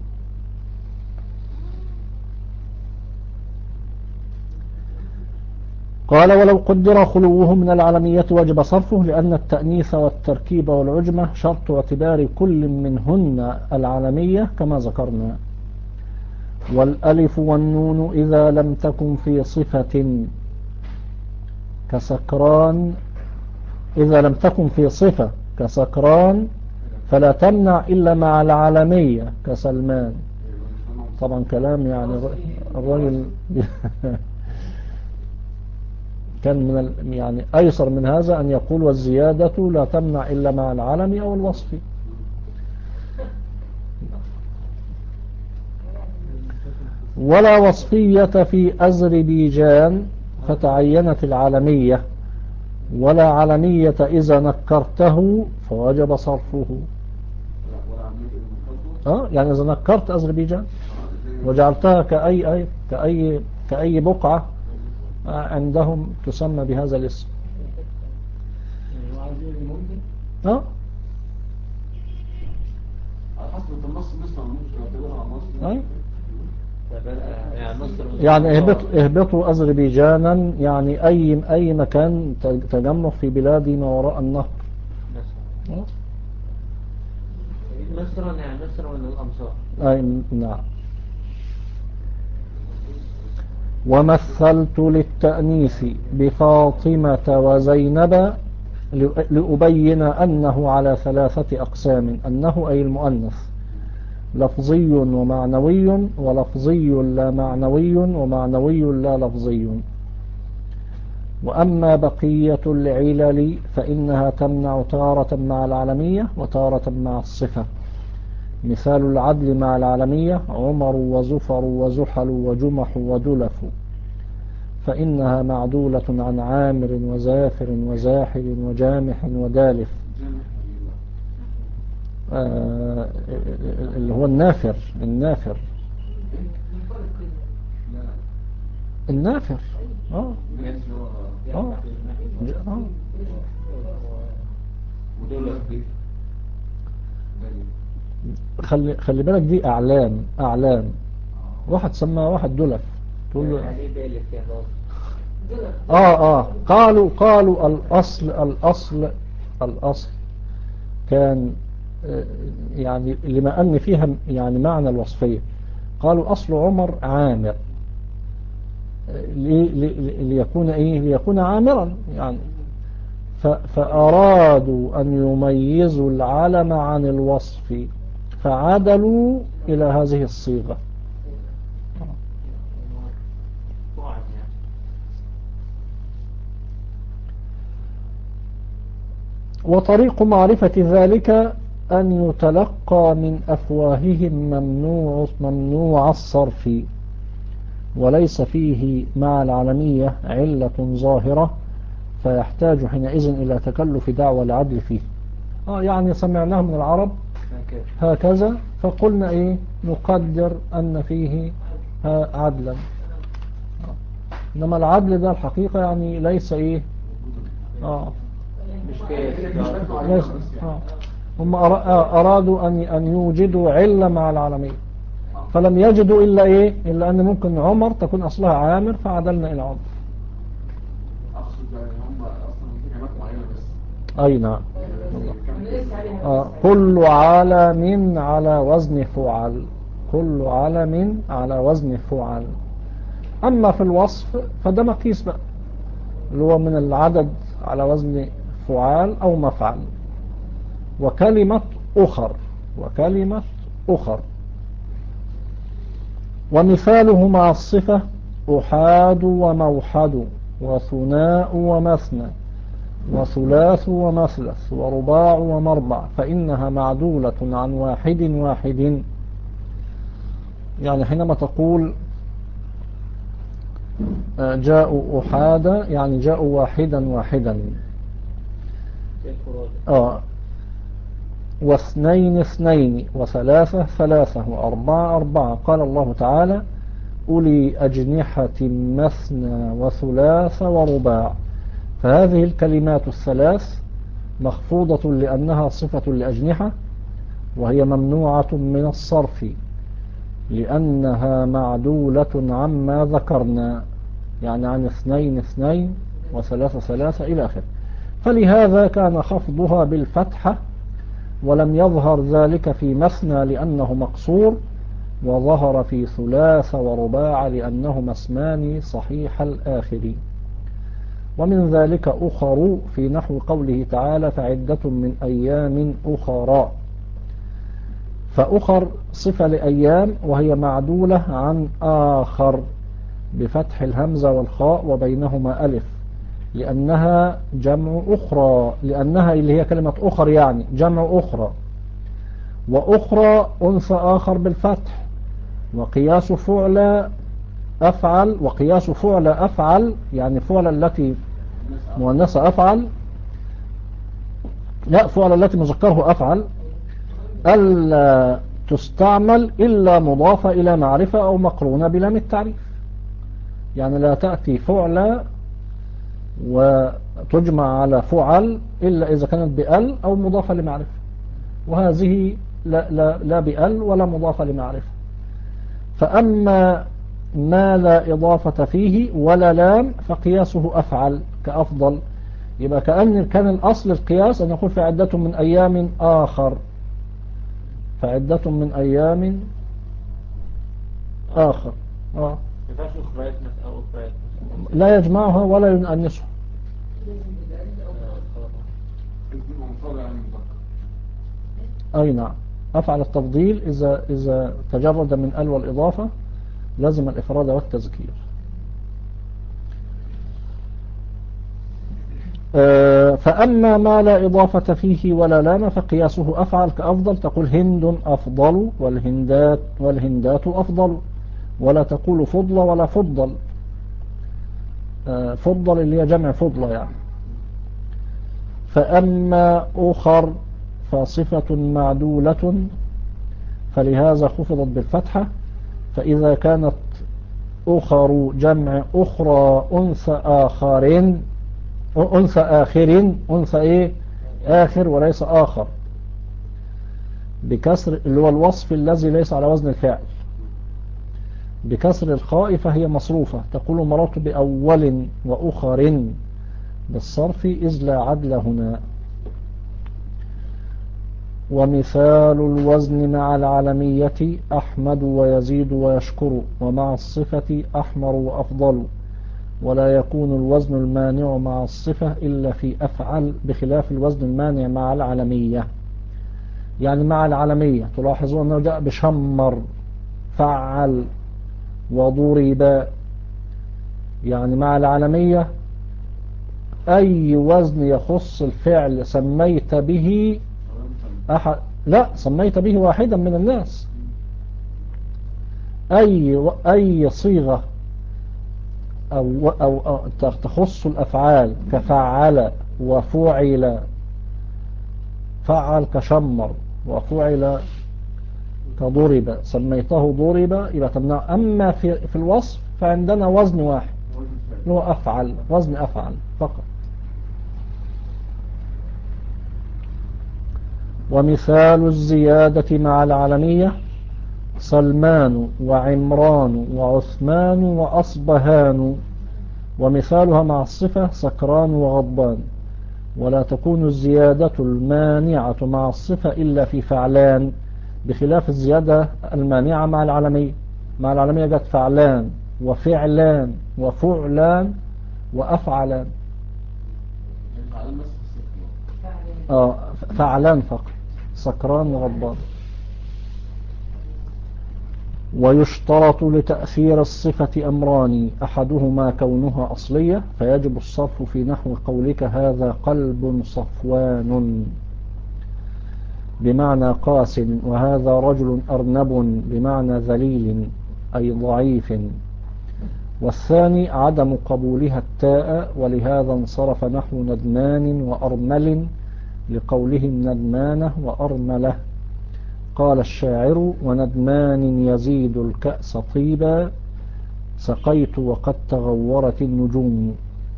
قال ولو قدر خلوه من العلمية وجب صرفه لأن التأنيث والتركيب والعجمة شرط اعتبار كل منهن العلمية كما ذكرنا. والألف والنون إذا لم تكن في صفة كسكران إذا لم تكن في صفة كسكران فلا تمنع إلا مع العالمية كسلمان. طبعا كلام يعني الرجل كان من ال... يعني أيسر من هذا أن يقول والزيادة لا تمنع إلا مع العالمي أو الوصفي. ولا وصفية في أذربيجان فتعينت العالمية، ولا علمية إذا نكرته فوجب صرفه. أه يعني إذا نكرت أذربيجان وجعلتها كأي أي كأي كأي بقعة عندهم تسمى بهذا الاسم. أه على حسب النص مصر مش تعتبرها مصر. أي يعني مصر يعني اهبطوا اهبطوا أذربيجانا يعني أي أي مكان تجمع في بلاد ما وراء النهر. أه؟ مصر يعني مصر من الأمصار. أي نعم. ومثلت للتأنيث بفاطمة وزينب لأبين أنه على ثلاثة أقسام، أنه أي المؤنث لفظي ومعنوي، ولفظي لا معنوي، ومعنوي لا لفظي. وأما بقية العلل فإنها تمنع تارة مع العالمية وتارة مع الصفة. مثال العدل مع العالمية عمر وزفر وزحل وجمح ودلف، فإنها معدولة عن عامر وزافر وزاحل وجامح ودالف. آه اللي هو النافر النافر النافر اه اه اه خلي خلي بالك دي اعلام اعلام. واحد سمى واحد دلف تقول له اه اه قالوا قالوا الاصل الاصل الاصل كان يعني لما أن فيها يعني معنى الوصفية. قالوا أصل عمر عامر ليكون إيه ليكون عامرا يعني، فأرادوا أن يميزوا العلم عن الوصف فعدلوا إلى هذه الصيغة. وطريق معرفة ذلك أن يتلقى من أفواههم ممنوع, ممنوع الصرف، وليس فيه مع العالمية علة ظاهرة فيحتاج حينئذ إلى تكلف دعوى العدل فيه. آه يعني سمعناه من العرب هكذا فقلنا إيه نقدر أن فيه عدلا. إنما العدل ده الحقيقة يعني ليس إيه آه مش كيف ليس آه هم أرادوا أن أن يوجدوا علة مع العالمية فلم يجدوا إلا إيه إلا أن ممكن عمر تكون أصلها عامر فعدلنا إلى عمر. أقصد يعني هم أصلا في كلمات معينة بس. أي نعم. آه كل علم على وزن فعل، كل علم على وزن فعل. أما في الوصف فده مقيس بقى اللي هو من العدد على وزن فعال أو مفعل. وكلمة أخر وكلمة أخر ومثاله مع الصفة أحاد وموحد وثناء ومثنى وثلاث ومثلث ورباع ومربع، فإنها معدولة عن واحد واحد. يعني حينما تقول جاءوا أحادا يعني جاءوا واحدا واحدا. آه واثنين اثنين وثلاثة ثلاثة وأربعة أربعة. قال الله تعالى أولي أجنحة مثنى وثلاث ورباع. فهذه الكلمات الثلاث مخفوضة لأنها صفة لأجنحة، وهي ممنوعة من الصرف لأنها معدولة عما ذكرنا يعني عن اثنين اثنين وثلاثة ثلاثة إلى آخره. فلهذا كان خفضها بالفتحة ولم يظهر ذلك في مثنى لأنه مقصور، وظهر في ثلاث ورباع لأنهما اسمان صحيح الآخر. ومن ذلك أخر في نحو قوله تعالى فعدة من أيام أخرى. فأخر صفة لأيام وهي معدولة عن آخر بفتح الهمزة والخاء وبينهما ألف لأنها جمع أخرى، لأنها اللي هي كلمة أخر يعني جمع أخرى. وأخرى أنثى آخر بالفتح، وقياس فعل أفعل، وقياس فعل أفعل يعني فعل التي مؤنثة أفعل، لا فعل التي مذكره أفعل، ألا تستعمل إلا مضافة إلى معرفة أو مقرونة بلام التعريف. يعني لا تأتي فعل وتجمع على فعل إلا إذا كانت بأل أو مضافة لمعرفة، وهذه لا, لا, لا بأل ولا مضافة لمعرفة. فأما ما لا إضافة فيه ولا لام فقياسه أفعل كأفضل. يبقى كأن كان الأصل القياس أن يقول فعدة من أيام آخر، فعدة من أيام آخر آه. لا يجمعها ولا ينأنسها. أي نعم، أفعل التفضيل إذا إذا تجرد من ال والإضافة لازم الإفراد والتذكير. فأما ما لا إضافة فيه ولا لام فقياسه أفعل كأفضل. تقول هند أفضل والهندات والهندات أفضل، ولا تقول فضل ولا فضل. فضل اللي هي جمع فضلة يعني. فأما أخر فصفة معدولة فلهذا خفضت بالفتحة. فإذا كانت أخر جمع أخرى أنثى آخر، أنثى آخر، أنثى إيه آخر وليس آخر، بكسر اللي هو الوصف الذي ليس على وزن الفعل، بكسر الخاء فهي مصروفة. تقول مررت بأول وأخر بالصرف إذ لا عدل هنا. ومثال الوزن مع العلمية أحمد ويزيد ويشكر، ومع الصفة أحمر وأفضل. ولا يكون الوزن المانع مع الصفة إلا في أفعل بخلاف الوزن المانع مع العلمية. يعني مع العلمية تلاحظون أنه جاء بشمر فعل وضرب. يعني مع العلمية أي وزن يخص الفعل سميت به أحد، لا سميت به واحدا من الناس، أي أي صيغة أو, أو, أو تخص الأفعال كفعل وفعل، فعل كشمر وفعل كضرب سميته ضرب يبقى تمنع. أما في, في الوصف فعندنا وزن واحد هو أفعل، وزن أفعل فقط. ومثال الزيادة مع العلمية سلمان وعمران وعثمان وأصبهان. ومثالها مع الصفة سكران وغضبان. ولا تكون الزيادة المانعة مع الصفة إلا في فعلان بخلاف الزيادة المانعة مع العلمية. مع العلمية جت فعلان وفعلان وفعلان وأفعلان. آه فعلان فقط، سكران وغضبان. ويشترط لتأثير الصفة أمران أحدهما كونها أصلية فيجب الصرف في نحو قولك هذا قلب صفوان بمعنى قاس، وهذا رجل أرنب بمعنى ذليل أي ضعيف. والثاني عدم قبولها التاء، ولهذا انصرف نحو ندمان وأرمل لقولهم ندمانه وأرمله. قال الشاعر وندمان يزيد الكأس طيبا سقيت وقد تغورت النجوم.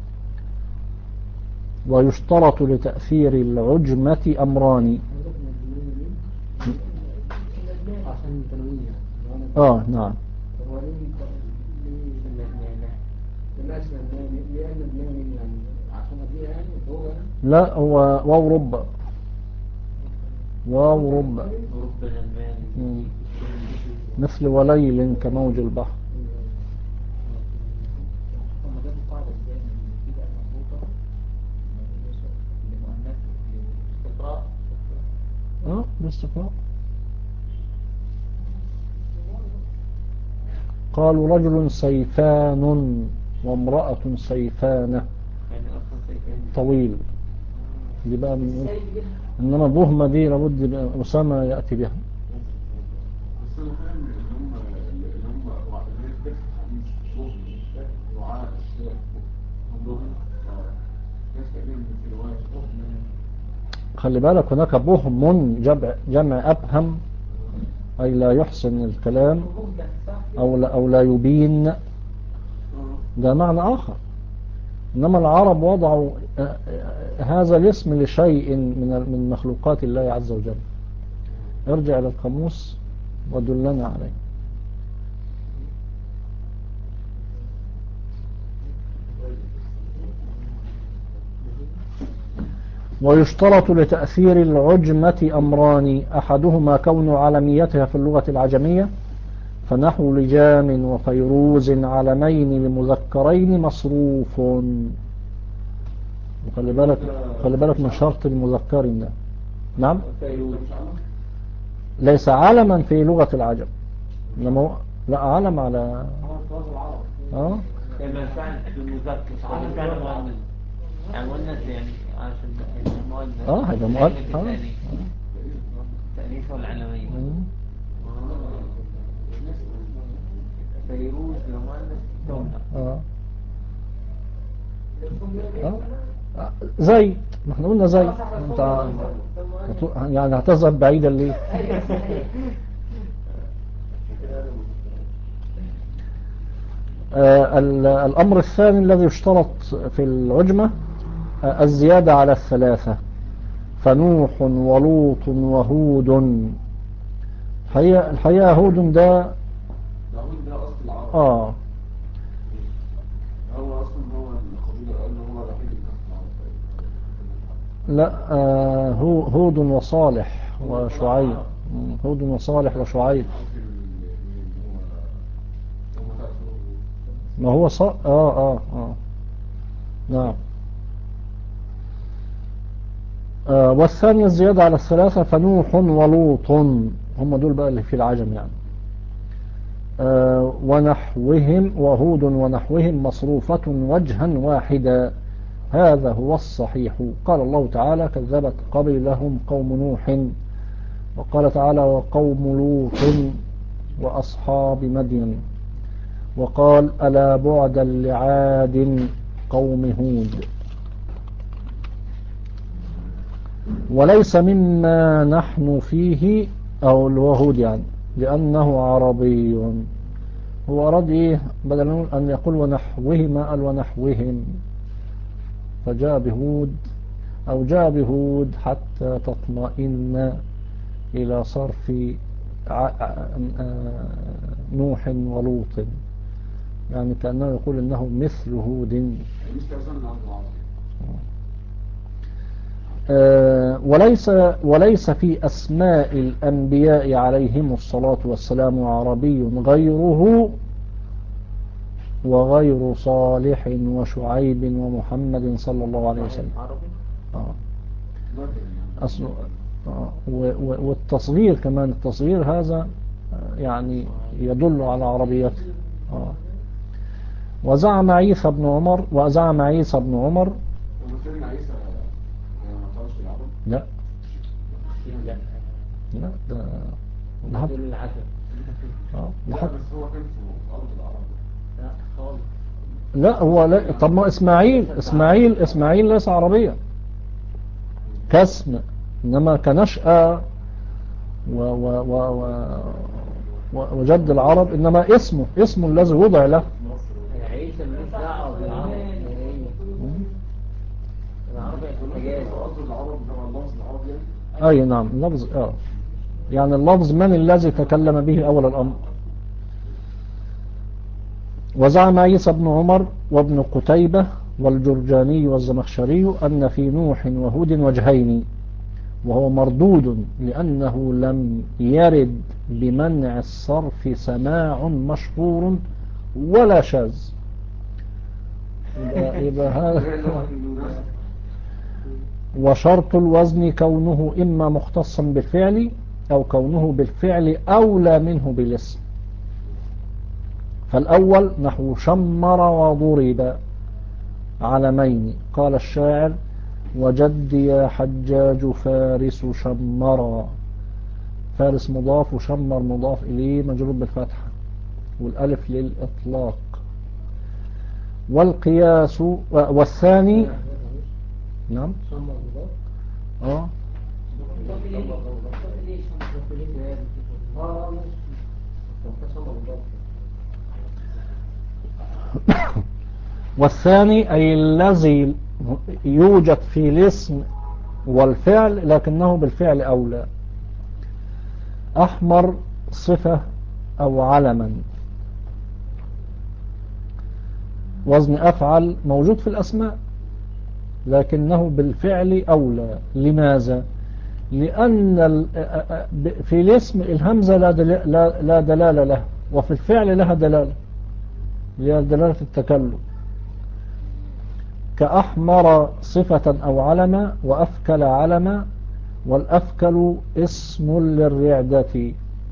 ويشترط لتأثير العجمة أمران. عشان تنوين يعني. آه نعم. هو ليه ليه الناس ليه ليه يعني عشان أبيه يعني هو يعني. لا هو واو رب، واو رب مثل وليل كموج البحر. باستقراء. قالوا رجل سيفان وامرأة سيفانة يعني أصلا سيفين. طويل. دي بقى من إنما بهمة دي لابد أسامة يأتي بها. بس انا فاهم ان هم اللي هم اللي في الحديث شغل مش فاهم دعاء الشيخ هم ناس تقريبا في روايه خلي بالك هناك بهم جمع, جمع أبهم أي لا يحسن الكلام أو لا, أو لا يبين، ده معنى آخر. إنما العرب وضعوا هذا الاسم لشيء من من مخلوقات الله عز وجل. ارجع إلى القاموس ودلنا عليه. ويشترط لتأثير العجمة أمران، أحدهما كون علميتها في اللغة العجمية، فنحو لجام وفيروز علمين لمذكرين مصروف. وخلي بالك خلي بالك من شرط المذكر ده. نعم، ليس علما في لغة العجم، إنما لا علم على اه كما فعل بالمذكر على فعل مؤنث يعني مؤنث يعني عشان المؤنث اه هيبقى مؤنث اه تأنيث والعلمية. فيروز لمؤنث تمنع. اه اه زي ما احنا قلنا زي انت يعني هتذهب بعيدا ليه؟ آه الأمر الثاني الذي يشترط في العجمة آه الزيادة على الثلاثة، فنوح ولوط وهود. الحقيقة الحقيقة هود ده هود ده اصل العرب. اه هو اصلا هو القبيله قال هو الوحيد اللي كان في العرب. لا آه هو هود وصالح وشعيب. هود وصالح وشعيب. ما هو ص... اه اه اه نعم. آه والثانية الزيادة على الثلاثة، فنوح ولوط، هم دول بقى اللي في العجم يعني. آه ونحوهم، وهود ونحوهم مصروفة وجها واحدا، هذا هو الصحيح. قال الله تعالى كذبت قبلهم قوم نوح، وقال تعالى وقوم لوط وأصحاب مدين، وقال ألا بعدا لعاد قوم هود. وليس مما نحن فيه أو الوهود يعني لأنه عربي. هو أراد إيه بدل أن يقول ونحوهما قال ونحوهم، فجاء بهود أو جاء بهود حتى تطمئن إلى صرف نوح ولوط، يعني كأنه يقول إنه مثل هود. آه وليس وليس في أسماء الأنبياء عليهم الصلاة والسلام عربي غيره وغير صالح وشعيب ومحمد صلى الله عليه وسلم. آه. أصل آه. والتصغير كمان، التصغير هذا يعني يدل على عربيته. آه. وزعم عيسى بن عمر وزعم عيسى بن عمر لا لا لا ده هم دول العجم. اه لا لحد بس هو كان في أرض العرب. لا خالص. لا هو لا. طب ما اسماعيل اسماعيل اسماعيل ليس عربيا كاسم، انما كنشأة و و و و وجد العرب، انما اسمه اسمه الذي وضع له. عيسى ملوش دعوة بالعرب. العرب مجاز. أرض العرب ده اللفظ العربي يعني. اي نعم اللفظ اه يعني اللفظ من الذي تكلم به اول الامر. وزعم عيسى بن عمر وابن قتيبة والجرجاني والزمخشري أن في نوح وهود وجهين، وهو مردود لأنه لم يرد بمنع الصرف سماع مشهور ولا شاذ. يبقى, يبقى هذا وشرط الوزن كونه إما مختصا بالفعل أو كونه بالفعل أولى منه بالاسم. فالأول نحو شمر وضرب علمين. قال الشاعر: وجدي يا حجاج فارس شمرا. فارس مضاف وشمر مضاف إليه مجرور بالفتحة والألف للإطلاق. والقياس والثاني نعم شمر مضاف. اه مضاف إليه. مضاف إليه شمر. مضاف إليه. اه ماشي. مضاف شمر مضاف. والثاني أي الذي يوجد في الاسم والفعل لكنه بالفعل أولى. أحمر صفة أو علما، وزن أفعل موجود في الأسماء لكنه بالفعل أولى. لماذا؟ لأن في الاسم الهمزة لا دلالة له، وفي الفعل لها دلالة، هي دلالة التكلم. كأحمر صفة أو علما، وأفكل علما، والأفكل اسم للرعدة.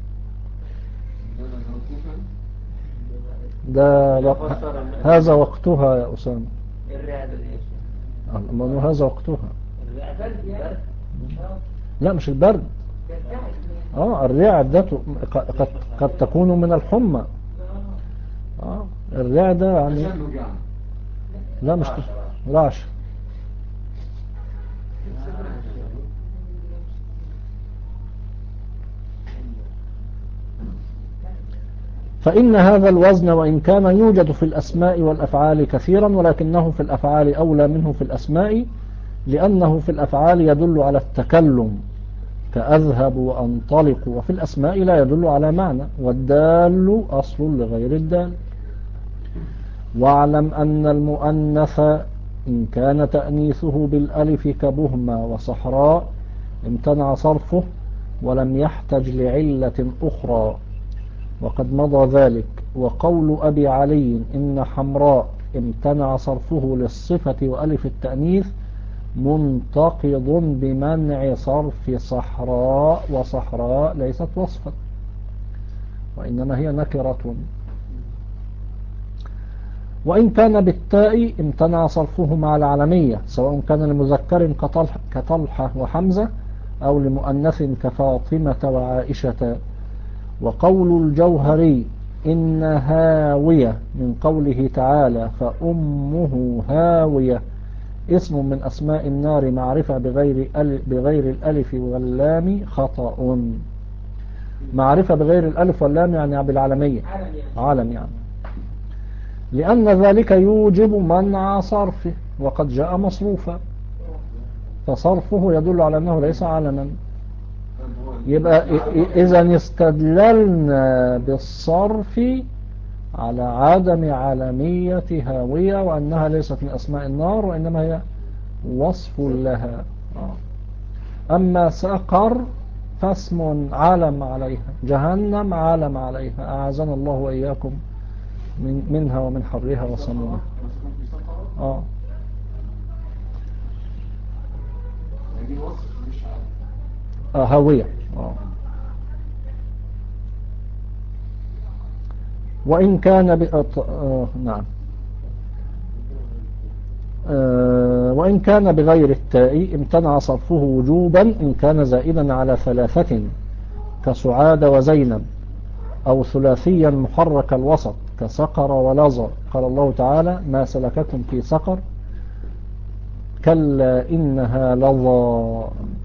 ده وق... هذا وقتها يا أسامة. الرعدة دي ما هو هذا وقتها. الرعدة لا مش البرد. اه الرعدة قد, قد تكون من الحمى. اه الرعدة يعني لا مش رعش. فإن هذا الوزن وإن كان يوجد في الأسماء والأفعال كثيرا ولكنه في الأفعال أولى منه في الأسماء، لأنه في الأفعال يدل على التكلم كأذهب وأنطلق، وفي الأسماء لا يدل على معنى، والدال أصل لغير الدال. واعلم أن المؤنث إن كان تأنيثه بالألف كبهمة وصحراء امتنع صرفه ولم يحتج لعلة أخرى، وقد مضى ذلك. وقول أبي علي إن حمراء امتنع صرفه للصفة وألف التأنيث منتقض بمنع صرف صحراء، وصحراء ليست وصفا وإنما هي نكرة. وإن كان بالتاء امتنع صرفه مع العلمية، سواء كان لمذكر كطلحة وحمزة أو لمؤنث كفاطمة وعائشة. وقول الجوهري إن هاوية من قوله تعالى فأمه هاوية اسم من أسماء النار معرفة بغير, بغير الألف واللام خطأ. معرفة بغير الألف واللام يعني بالعالمية، عالم يعني، لأن ذلك يوجب منع صرفه وقد جاء مصروفا، فصرفه يدل على أنه ليس عالما. يبقى إذا استدللنا بالصرف على عدم عالمية هاوية وأنها ليست من أسماء النار وإنما هي وصف لها. أما سقر فاسم عالم عليها، جهنم عالم عليها، أعاذنا الله وإياكم من منها ومن حرها وسمومها. آه. آه هاوية. آه. وإن كان ب... آه نعم آه وإن كان بغير التاء امتنع صرفه وجوبا إن كان زائدا على ثلاثة كسعاد وزينب، أو ثلاثيا محرك الوسط كسقر ولظى. قال الله تعالى ما سلككم في سقر كلا إنها لظى.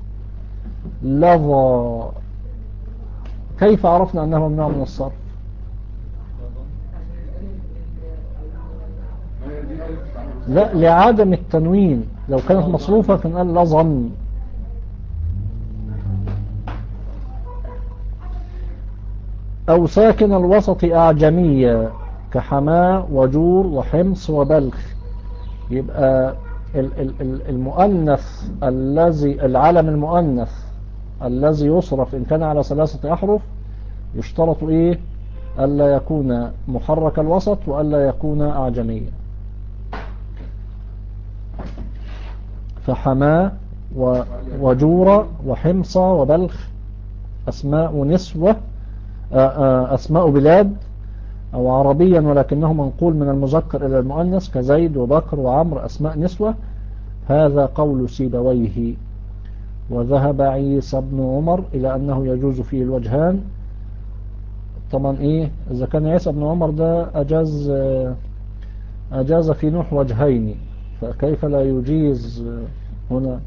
لظى كيف عرفنا أنه ممنوع من الصرف؟ لا لعدم التنوين، لو كانت مصروفة كان قال لظن. أو ساكن الوسط أعجمية كحماة وجور وحمص وبلخ. يبقى المؤنث الذي العلم المؤنث الذي يصرف إن كان على ثلاثة أحرف يشترط إيه؟ ألا يكون محرك الوسط وألا يكون أعجميا. فحماة و- وجورة وحمصة وبلخ أسماء نسوة، آه، آه، أسماء بلاد أو عربيا ولكنه منقول من المذكر إلى المؤنث كزيد وبكر وعمر أسماء نسوة. هذا قول سيبويه. وذهب عيسى بن عمر إلى أنه يجوز فيه الوجهان. طبعا إيه إذا كان عيسى بن عمر ده أجاز آه، أجاز في نوح وجهين، فكيف لا يجيز هنا؟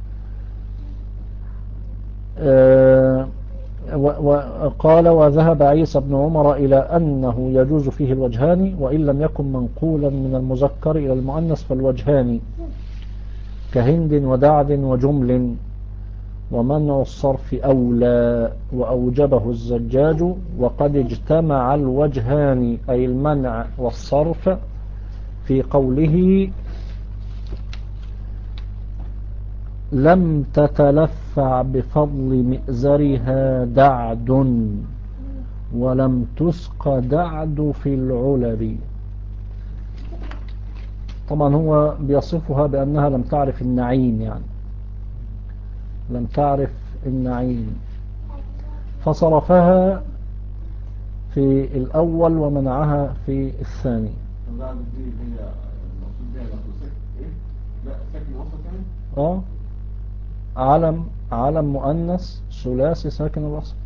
آه، وقال وذهب عيسى بن عمر إلى أنه يجوز فيه الوجهان وإن لم يكن منقولا من المذكر إلى المؤنث فالوجهان كهند ودعد وجمل. ومنع الصرف أولى وأوجبه الزجاج. وقد اجتمع الوجهان أي المنع والصرف في قوله لم تتلفع بفضل مئزرها دعد ولم تسق دعد في العلب. طبعا هو بيصفها بأنها لم تعرف النعيم، يعني لم تعرف النعيم فصرفها في الأول ومنعها في الثاني. بعد دي اللي هي المقصود بيها لفظ ساكن ايه؟ لا ساكن وسط يعني؟ اه علم علم مؤنث ثلاثي ساكن الوسط.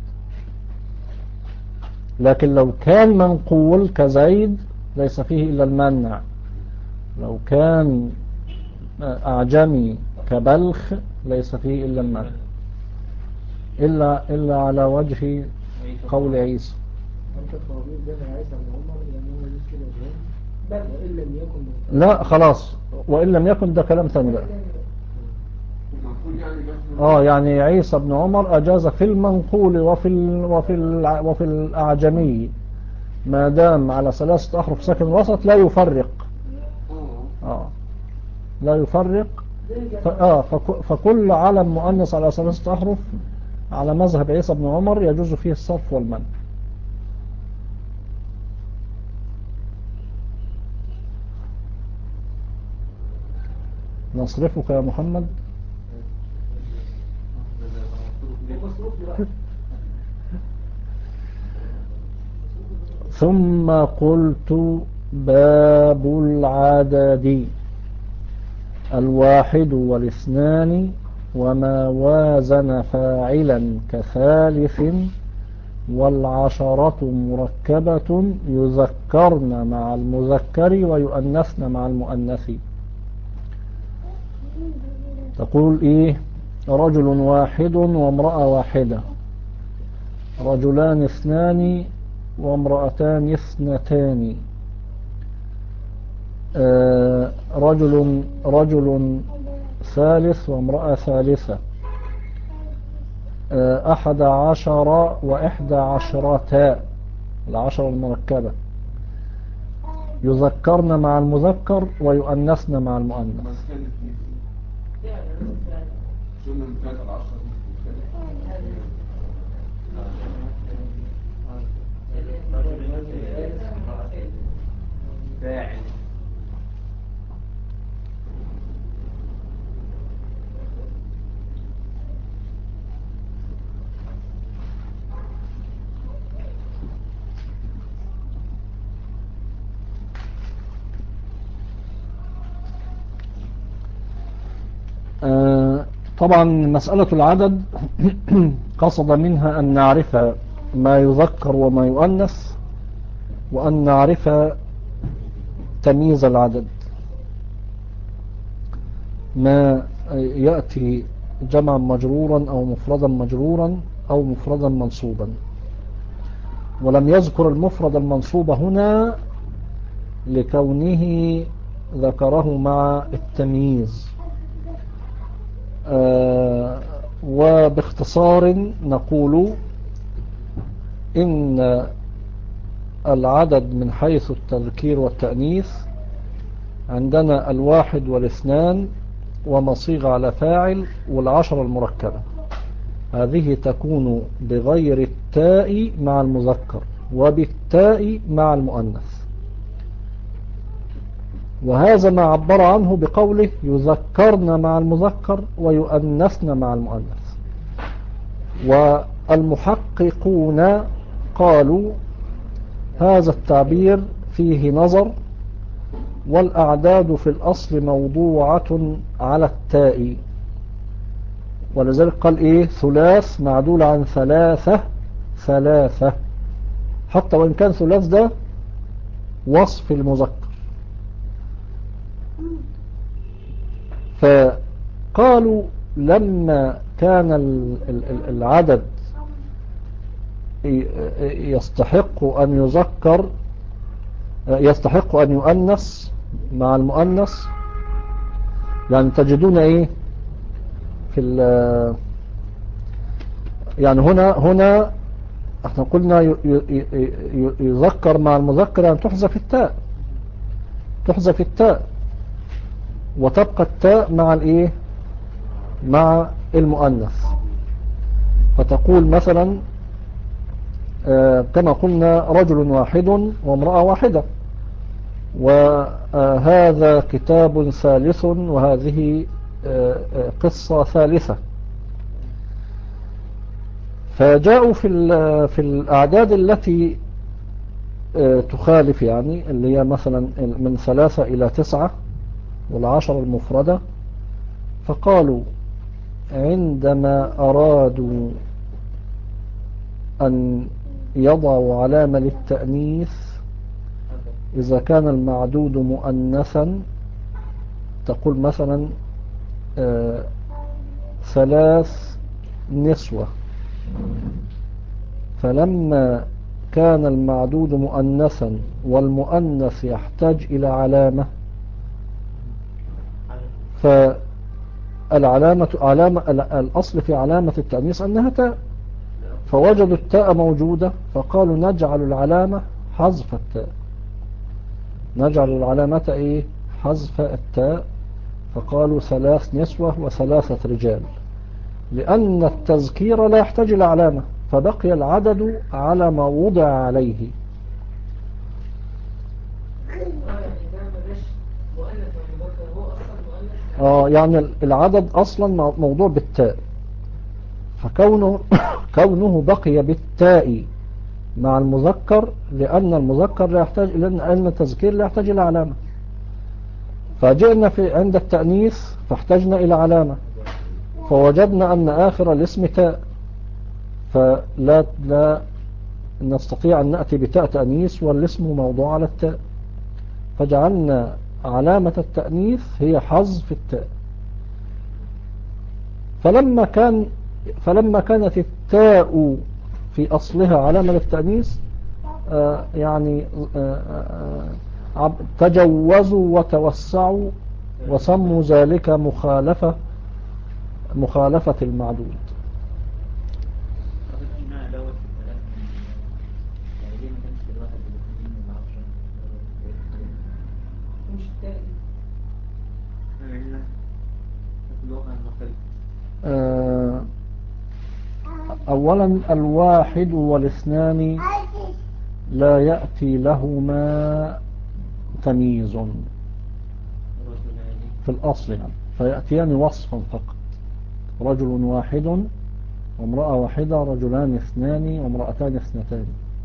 لكن لو كان منقول كزيد ليس فيه إلا المنع. لو كان أعجمي كبلخ ليس فيه إلا المنع إلا, إلا على وجه قول عيسى. أنت الطوابير ده عيسى بن عمر لأنه يمكن وجهان وإن لم يكن لا خلاص، وإن لم يكن ده كلام ثاني بقى. المفروض يعني لفظ اه يعني عيسى بن عمر أجاز في المنقول وفي ال وفي ال وفي الأعجمي ما دام على ثلاثة أحرف ساكن الوسط لا يفرق. اه لا يفرق. ف... آه فك... فكل علم مؤنث على ثلاثة أحرف على مذهب عيسى بن عمر يجوز فيه الصرف والمنع. نصرفك يا محمد. ثم قلت باب العدد الواحد والاثنان وما وازن فاعلا كثالث والعشرة مركبة يذكرن مع المذكر ويؤنثن مع المؤنث. تقول ايه؟ رجل واحد وامرأة واحدة، رجلان اثنان وامرأتان اثنتان، آه رجل رجل ثالث وامرأة ثالثة، آه أحد عشر وإحدى عشرتا العشر المركبة يذكرن مع المذكر ويؤنثن مع المؤنث. مسكن اثنين شنو من ثلاثة العشرة فاعل آه طبعا مسألة العدد قصد منها أن نعرف ما يذكر وما يؤنث وأن نعرف تمييز العدد، ما يأتي جمعا مجرورا أو مفردا مجرورا أو مفردا منصوبا. ولم يذكر المفرد المنصوب هنا لكونه ذكره مع التمييز. آه وباختصار نقول إن العدد من حيث التذكير والتأنيث عندنا الواحد والاثنان ومصيغ على فاعل والعشر المركبة، هذه تكون بغير التاء مع المذكر وبالتاء مع المؤنث. وهذا ما عبر عنه بقوله يذكرن مع المذكر ويؤنثن مع المؤنث. والمحققون قالوا هذا التعبير فيه نظر، والأعداد في الأصل موضوعة على التاء، ولذلك قال إيه ثلاث معدول عن ثلاثة ثلاثة، حتى وإن كان ثلاث ده وصف المذكر. فقالوا لما كان العدد يستحق أن يذكر يستحق أن يؤنث مع المؤنث، يعني تجدون إيه في ال يعني هنا هنا احنا قلنا يذكر مع المذكر يعني تحذف التاء تحذف التاء وتبقى التاء مع الايه مع المؤنث. فتقول مثلا آه كما قلنا رجل واحد وامرأة واحدة، وهذا كتاب ثالث وهذه آه قصة ثالثة. فجاءوا في في الأعداد التي تخالف، يعني اللي هي مثلا من ثلاثة إلى تسعة والعشر المفردة، فقالوا عندما أرادوا أن يضعوا علامة للتأنيث إذا كان المعدود مؤنثا تقول مثلا آه ثلاث نسوة، فلما كان المعدود مؤنثا والمؤنث يحتاج إلى علامة، فالعلامة علامة الأصل في علامة التأنيث أنها تاء، فوجدوا التاء موجودة فقالوا نجعل العلامة حذف التاء، نجعل العلامة إيه حذف التاء، فقالوا ثلاث نسوة وثلاثة رجال، لأن التذكير لا يحتاج إلى علامة، فبقي العدد على ما وضع عليه. آه يعني العدد أصلا موضوع بالتاء، فكونه كونه بقي بالتاء مع المذكر لأن المذكر لا يحتاج إلى أن التذكير لا يحتاج إلى علامة. فجئنا في عند التأنيث فاحتاجنا إلى علامة، فوجدنا أن آخر الاسم تاء، فلا لا نستطيع أن نأتي بتاء تأنيث والاسم موضوع على التاء، فجعلنا علامة التأنيث هي حذف التاء. فلما كان فلما كانت التاء في أصلها علامة للتأنيث آه يعني آه آه تجوزوا وتوسعوا وسموا ذلك مخالفة مخالفة المعدود. آه أولا الواحد والاثنان لا يأتي لهما تمييز في الأصل، يعني فيأتيان وصفا فقط، رجل واحد وامرأة واحدة، رجلان اثنان وامرأتان اثنتان.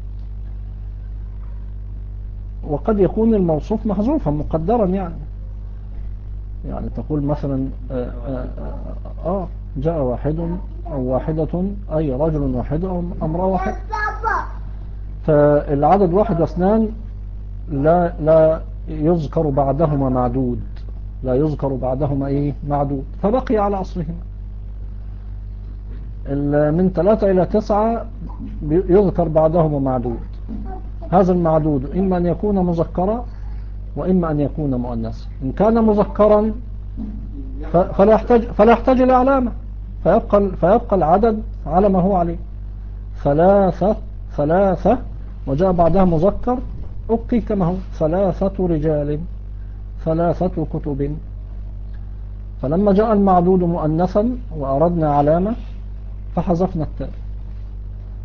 وقد يكون الموصوف محذوفا مقدرا، يعني يعني تقول مثلا آآ آآ آه جاء واحد أو واحدة أي رجل واحد أو امرأة واحدة، فالعدد واحد واثنان لا لا يذكر بعدهما معدود، لا يذكر بعدهما ايه معدود، فبقي على اصلهما. من ثلاثة الى تسعة يذكر بعدهما معدود، هذا المعدود اما ان يكون مذكرا واما ان يكون مؤنثا. ان كان مذكرا فلا يحتاج فلا يحتاج الى علامة، فيبقى فيبقى العدد على ما هو عليه، ثلاثة ثلاثة وجاء بعدها مذكر أبقي كما هو، ثلاثة رجال ثلاثة كتب. فلما جاء المعدود مؤنثا وأردنا علامة فحذفنا التاء.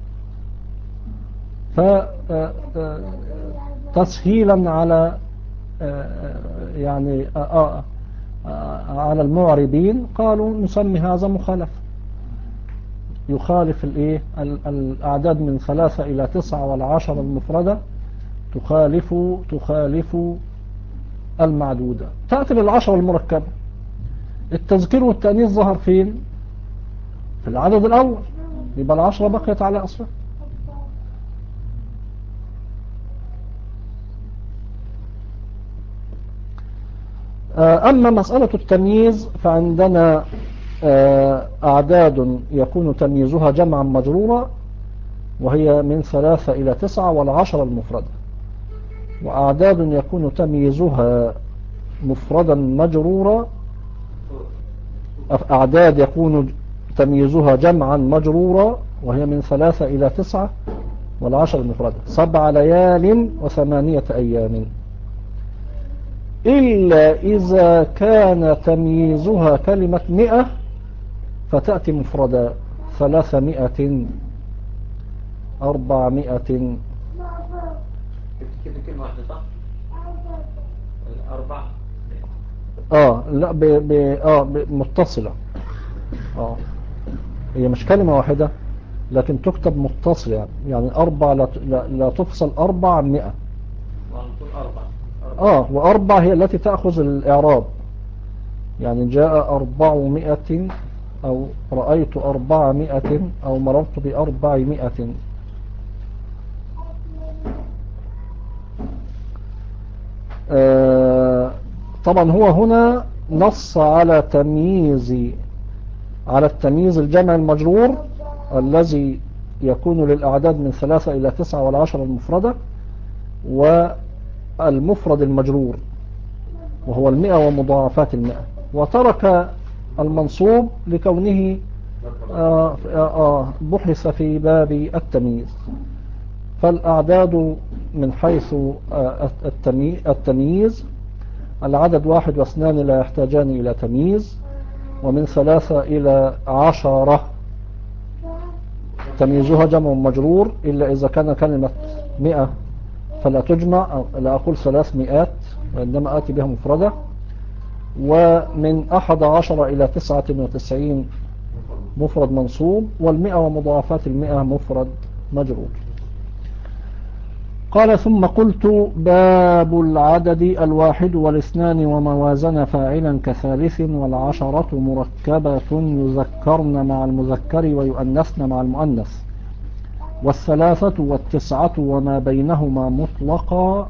فتسهيلا على يعني على المعربين قالوا نسمي هذا مخالف، يخالف الايه الأعداد من ثلاثة إلى تسعة والعشرة المفردة تخالف تخالف المعدودة. تأتي للعشرة المركبة، التذكير والتأنيث ظهر فين؟ في العدد الأول، يبقى العشرة بقيت على أصلها. أما مسألة التمييز فعندنا أعداد يكون تمييزها جمعا مجرورا وهي من ثلاثة إلى تسعة والعشرة المفردة، وأعداد يكون تمييزها مفردا مجرورا، أعداد يكون تمييزها جمعا مجرورا وهي من ثلاثة إلى تسعة والعشرة المفردة، سبع ليال وثمانية أيام، إلا إذا كان تمييزها كلمة مئة فتأتي مفردة، ثلاثمائة، أربعمائة. كده كلمة واحدة صح؟ أربعة. آه لا ب... ب... آه ب... متصلة. آه هي مش كلمة واحدة لكن تكتب متصل، يعني يعني أربع لا, لا... لا تفصل أربع مئة. أربعة. آه وأربع هي التي تأخذ الإعراب، يعني جاء أربعمائة أو رأيت أربعمائة أو مررت بأربعمائة. آه طبعا هو هنا نص على تمييز على التمييز الجمع المجرور الذي يكون للأعداد من ثلاثة إلى تسعة والعشرة المفردة، والمفرد المجرور وهو المئة ومضاعفات المئة، وترك المنصوب لكونه آه آه بحث في باب التمييز. فالأعداد من حيث آه التمييز العدد واحد واثنان لا يحتاجان إلى تمييز، ومن ثلاثة إلى عشرة تمييزها جمع مجرور إلا إذا كان كلمة مئة فلا تجمع، لا أقول ثلاثمائات وإنما آتي بها مفردة، ومن أحد عشر إلى تسعة وتسعين مفرد منصوب، والمئة ومضاعفات المئة مفرد مجرور. قال ثم قلت باب العدد الواحد والاثنان وموازن فاعلا كثالث، والعشرة مركبة يذكرن مع المذكر ويؤنثن مع المؤنث، والثلاثة والتسعة وما بينهما مطلقا،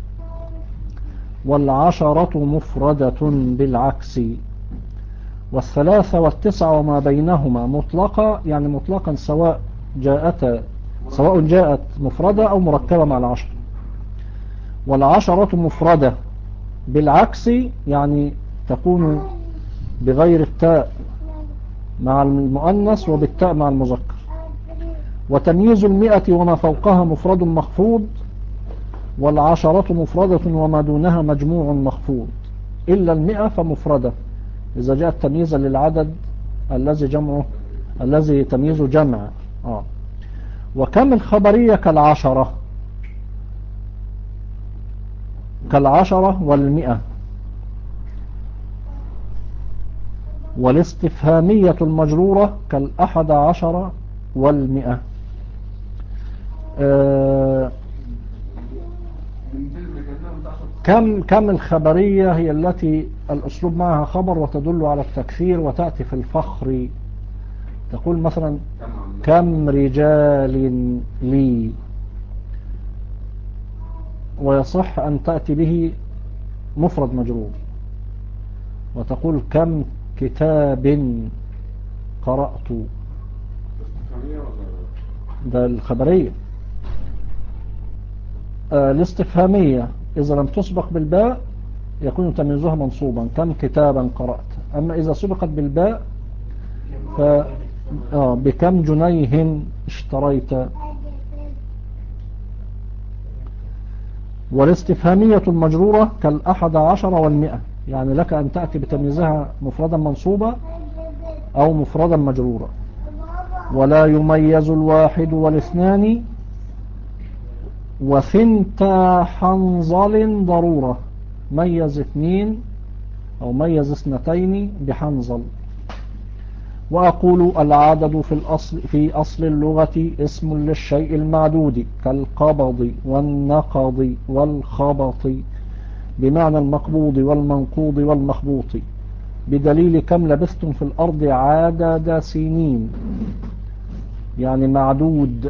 والعشرة مفردة بالعكس. والثلاثة والتسعة وما بينهما مطلقا يعني مطلقا سواء جاءت سواء جاءت مفردة أو مركبة مع العشر. والعشرة مفردة بالعكس يعني تكون بغير التاء مع المؤنث وبالتاء مع المذكر. وتمييز المئة وما فوقها مفرد مخفوض، والعشرة مفردة وما دونها مجموع مخفوض، إلا المئة فمفردة إذا جاءت تمييزا للعدد الذي جمعه الذي تمييزه جمع. آه. وكم الخبرية كالعشرة كالعشرة والمئة. والاستفهامية المجرورة كالأحد عشر والمئة. آه كم كم الخبرية هي التي الأسلوب معها خبر وتدل على التكثير وتأتي في الفخر، تقول مثلا كم رجال لي، ويصح أن تأتي به مفرد مجرور، وتقول كم كتاب قرأت، ده الخبرية. آه الاستفهامية إذا لم تسبق بالباء يكون تمييزها منصوبا، كم كتابا قرأت. أما إذا سبقت بالباء ف آه بكم جنيه اشتريت. والاستفهامية المجرورة كالأحد عشر والمئة، يعني لك أن تأتي بتمييزها مفردا منصوبا أو مفردا مجرورا. ولا يميز الواحد والاثنان وثنتا حنظل ضرورة. ميز اثنين أو ميز اثنتين بحنظل. وأقول العدد في الأصل في أصل اللغة اسم للشيء المعدود كالقبض والنقض والخبط بمعنى المقبوض والمنقوض والمخبوط، بدليل كم لبثتم في الأرض عدد سنين، يعني معدود.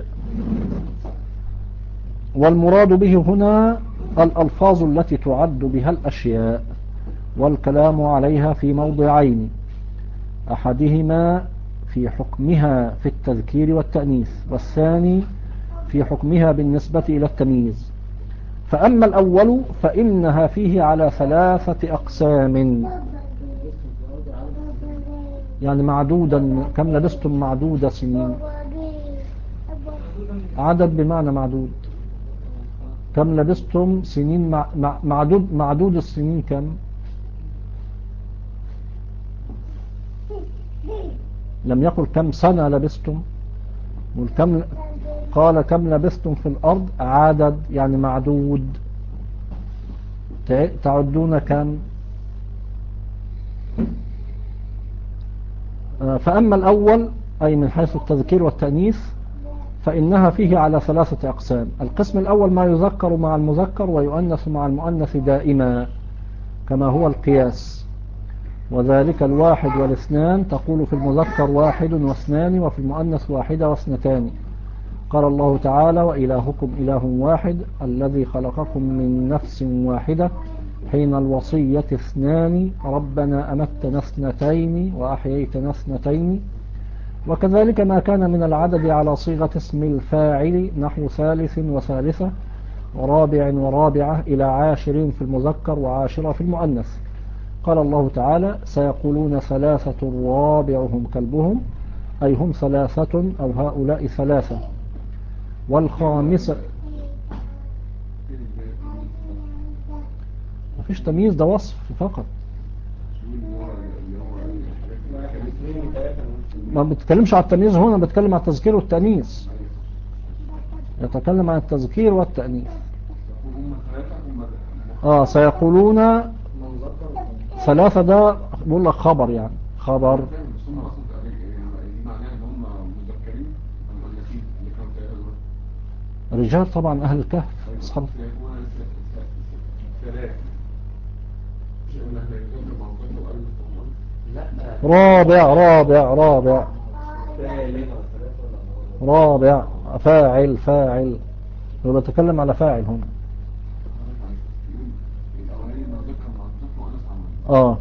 والمراد به هنا الألفاظ التي تعد بها الأشياء، والكلام عليها في موضعين: أحدهما في حكمها في التذكير والتأنيث، والثاني في حكمها بالنسبة إلى التمييز. فأما الأول فإنها فيه على ثلاثة أقسام، يعني معدودا. كم لبستم معدود سنين، عدد بمعنى معدود. كم لبستم سنين مع مع معدود معدود السنين كم؟ لم يقل كم سنة لبستم، والكم قال كم لبستم في الأرض عدد يعني معدود. تعدون كم؟ فأما الأول أي من حيث التذكير والتأنيث فإنها فيه على ثلاثة أقسام. القسم الأول ما يذكر مع المذكر ويؤنث مع المؤنث دائما كما هو القياس، وذلك الواحد والاثنان. تقول في المذكر واحد واثنان، وفي المؤنث واحدة واثنتان. قال الله تعالى: وإلهكم إله واحد الذي خلقكم من نفس واحدة حين الوصية اثنان ربنا أمتنا اثنتين وأحييتنا اثنتين. وكذلك ما كان من العدد على صيغة اسم الفاعل نحو ثالث وثالثة ورابع ورابعة إلى عاشر في المذكر وعاشرة في المؤنث. قال الله تعالى: سيقولون ثلاثة رابعهم كلبهم، أي هم ثلاثة أو هؤلاء ثلاثة. والخامسة ما فيش تمييز، ده وصف فقط، ما بتكلمش على التمييز هنا، بتكلم على التذكير والتأنيث. يتكلم عن التذكير والتأنيث. اه سيقولون ثلاثة، ده بقول لك خبر، يعني خبر. رجال طبعا أهل الكهف أصحاب. رابع رابع رابع رابع فاعل فاعل، بتكلم على فاعل هنا. اه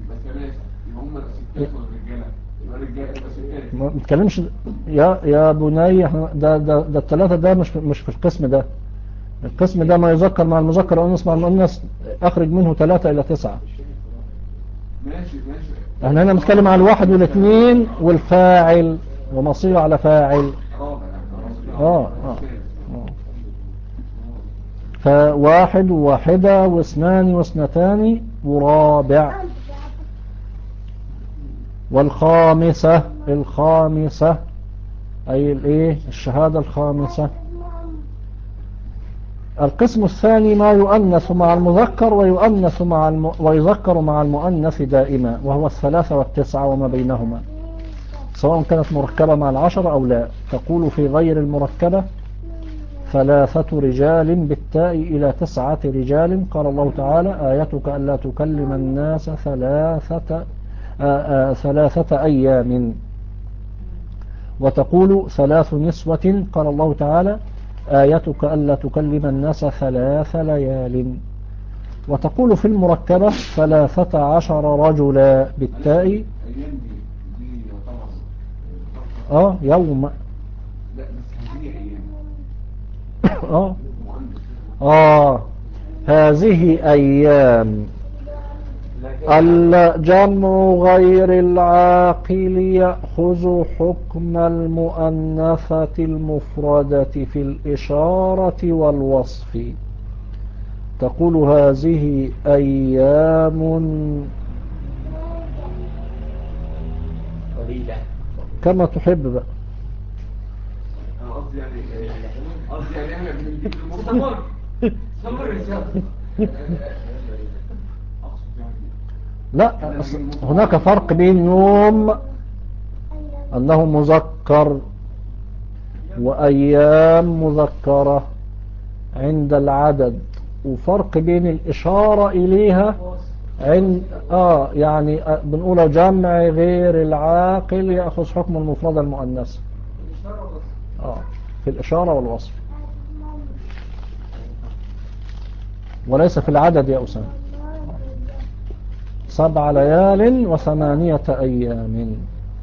ما بتكلمش يا يا بني، ده ده ده الثلاثة ده مش مش في القسم ده. القسم ده ما يذكر مع المذكر أو ينص مع المؤنث، أخرج منه ثلاثة إلى تسعة. ماشي ماشي. احنا هنا بنتكلم على الواحد والاثنين والفاعل ومصير على فاعل. اه اه فواحد وواحدة واثنان واثنتان ورابع. والخامسة، الخامسة أي الايه الشهادة الخامسة. القسم الثاني ما يؤنث مع المذكر ويؤنث مع الم... ويذكر مع المؤنث دائما، وهو الثلاثة والتسعة وما بينهما، سواء كانت مركبة مع العشرة أو لا. تقول في غير المركبة ثلاثة رجال بالتاء إلى تسعة رجال. قال الله تعالى: آيتك ألا تكلم الناس ثلاثة آآ آآ ثلاثة أيام. وتقول ثلاث نسوة. قال الله تعالى: آيتك ألا تكلم الناس ثلاث ليال. وتقول في المركبة ثلاثة عشر رجلا بالتاء. أيام دي دي طبعا اه يوم. لا بس هذه أيام. اه اه هذه أيام. الجمع غير العاقل يأخذ حكم المؤنثة المفردة في الإشارة والوصف. تقول هذه أيام قليلة كما تحب بقى. أنا قصدي يعني قصدي يعني إحنا بنجيب المستمر. استمر يا شباب. لا، هناك فرق بين يوم أنه مذكر وأيام مذكرة عند العدد، وفرق بين الإشارة إليها عند آه يعني آه بنقول جمع غير العاقل يأخذ حكم المفردة المؤنثة آه في الإشارة والوصف، وليس في العدد يا أسامة. سبع ليال وثمانية أيام.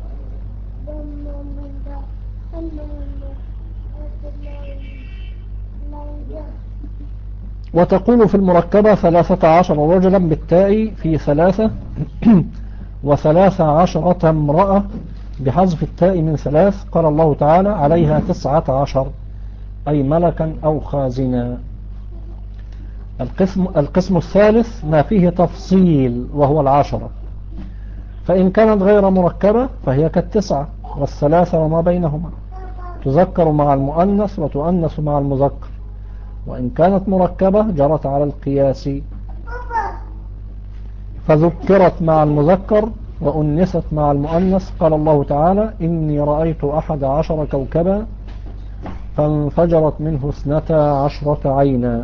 وتقول في المركبة ثلاثة عشر رجلا بالتاء في ثلاثة وثلاث عشرة امرأة بحذف التاء من ثلاث. قال الله تعالى عليها تسعة عشر أي ملكا أو خازنا. القسم, القسم الثالث ما فيه تفصيل وهو العشرة، فإن كانت غير مركبة فهي كالتسعة والثلاثة وما بينهما، تذكر مع المؤنث وتؤنث مع المذكر، وإن كانت مركبة جرت على القياس فذكرت مع المذكر وأنست مع المؤنث. قال الله تعالى إني رأيت أحد عشر كوكبا فانفجرت منه اثنتا عشرة عينا.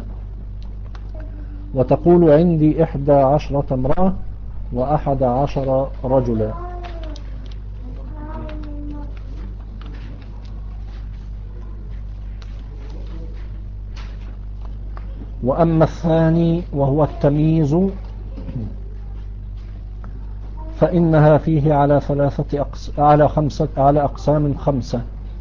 وتقول عندي إحدى عشرة امرأة وأحد عشر رجلا. وأما الثاني وهو التمييز فإنها فيه على ثلاثة أقس... على خمسة على أقسام خمسة.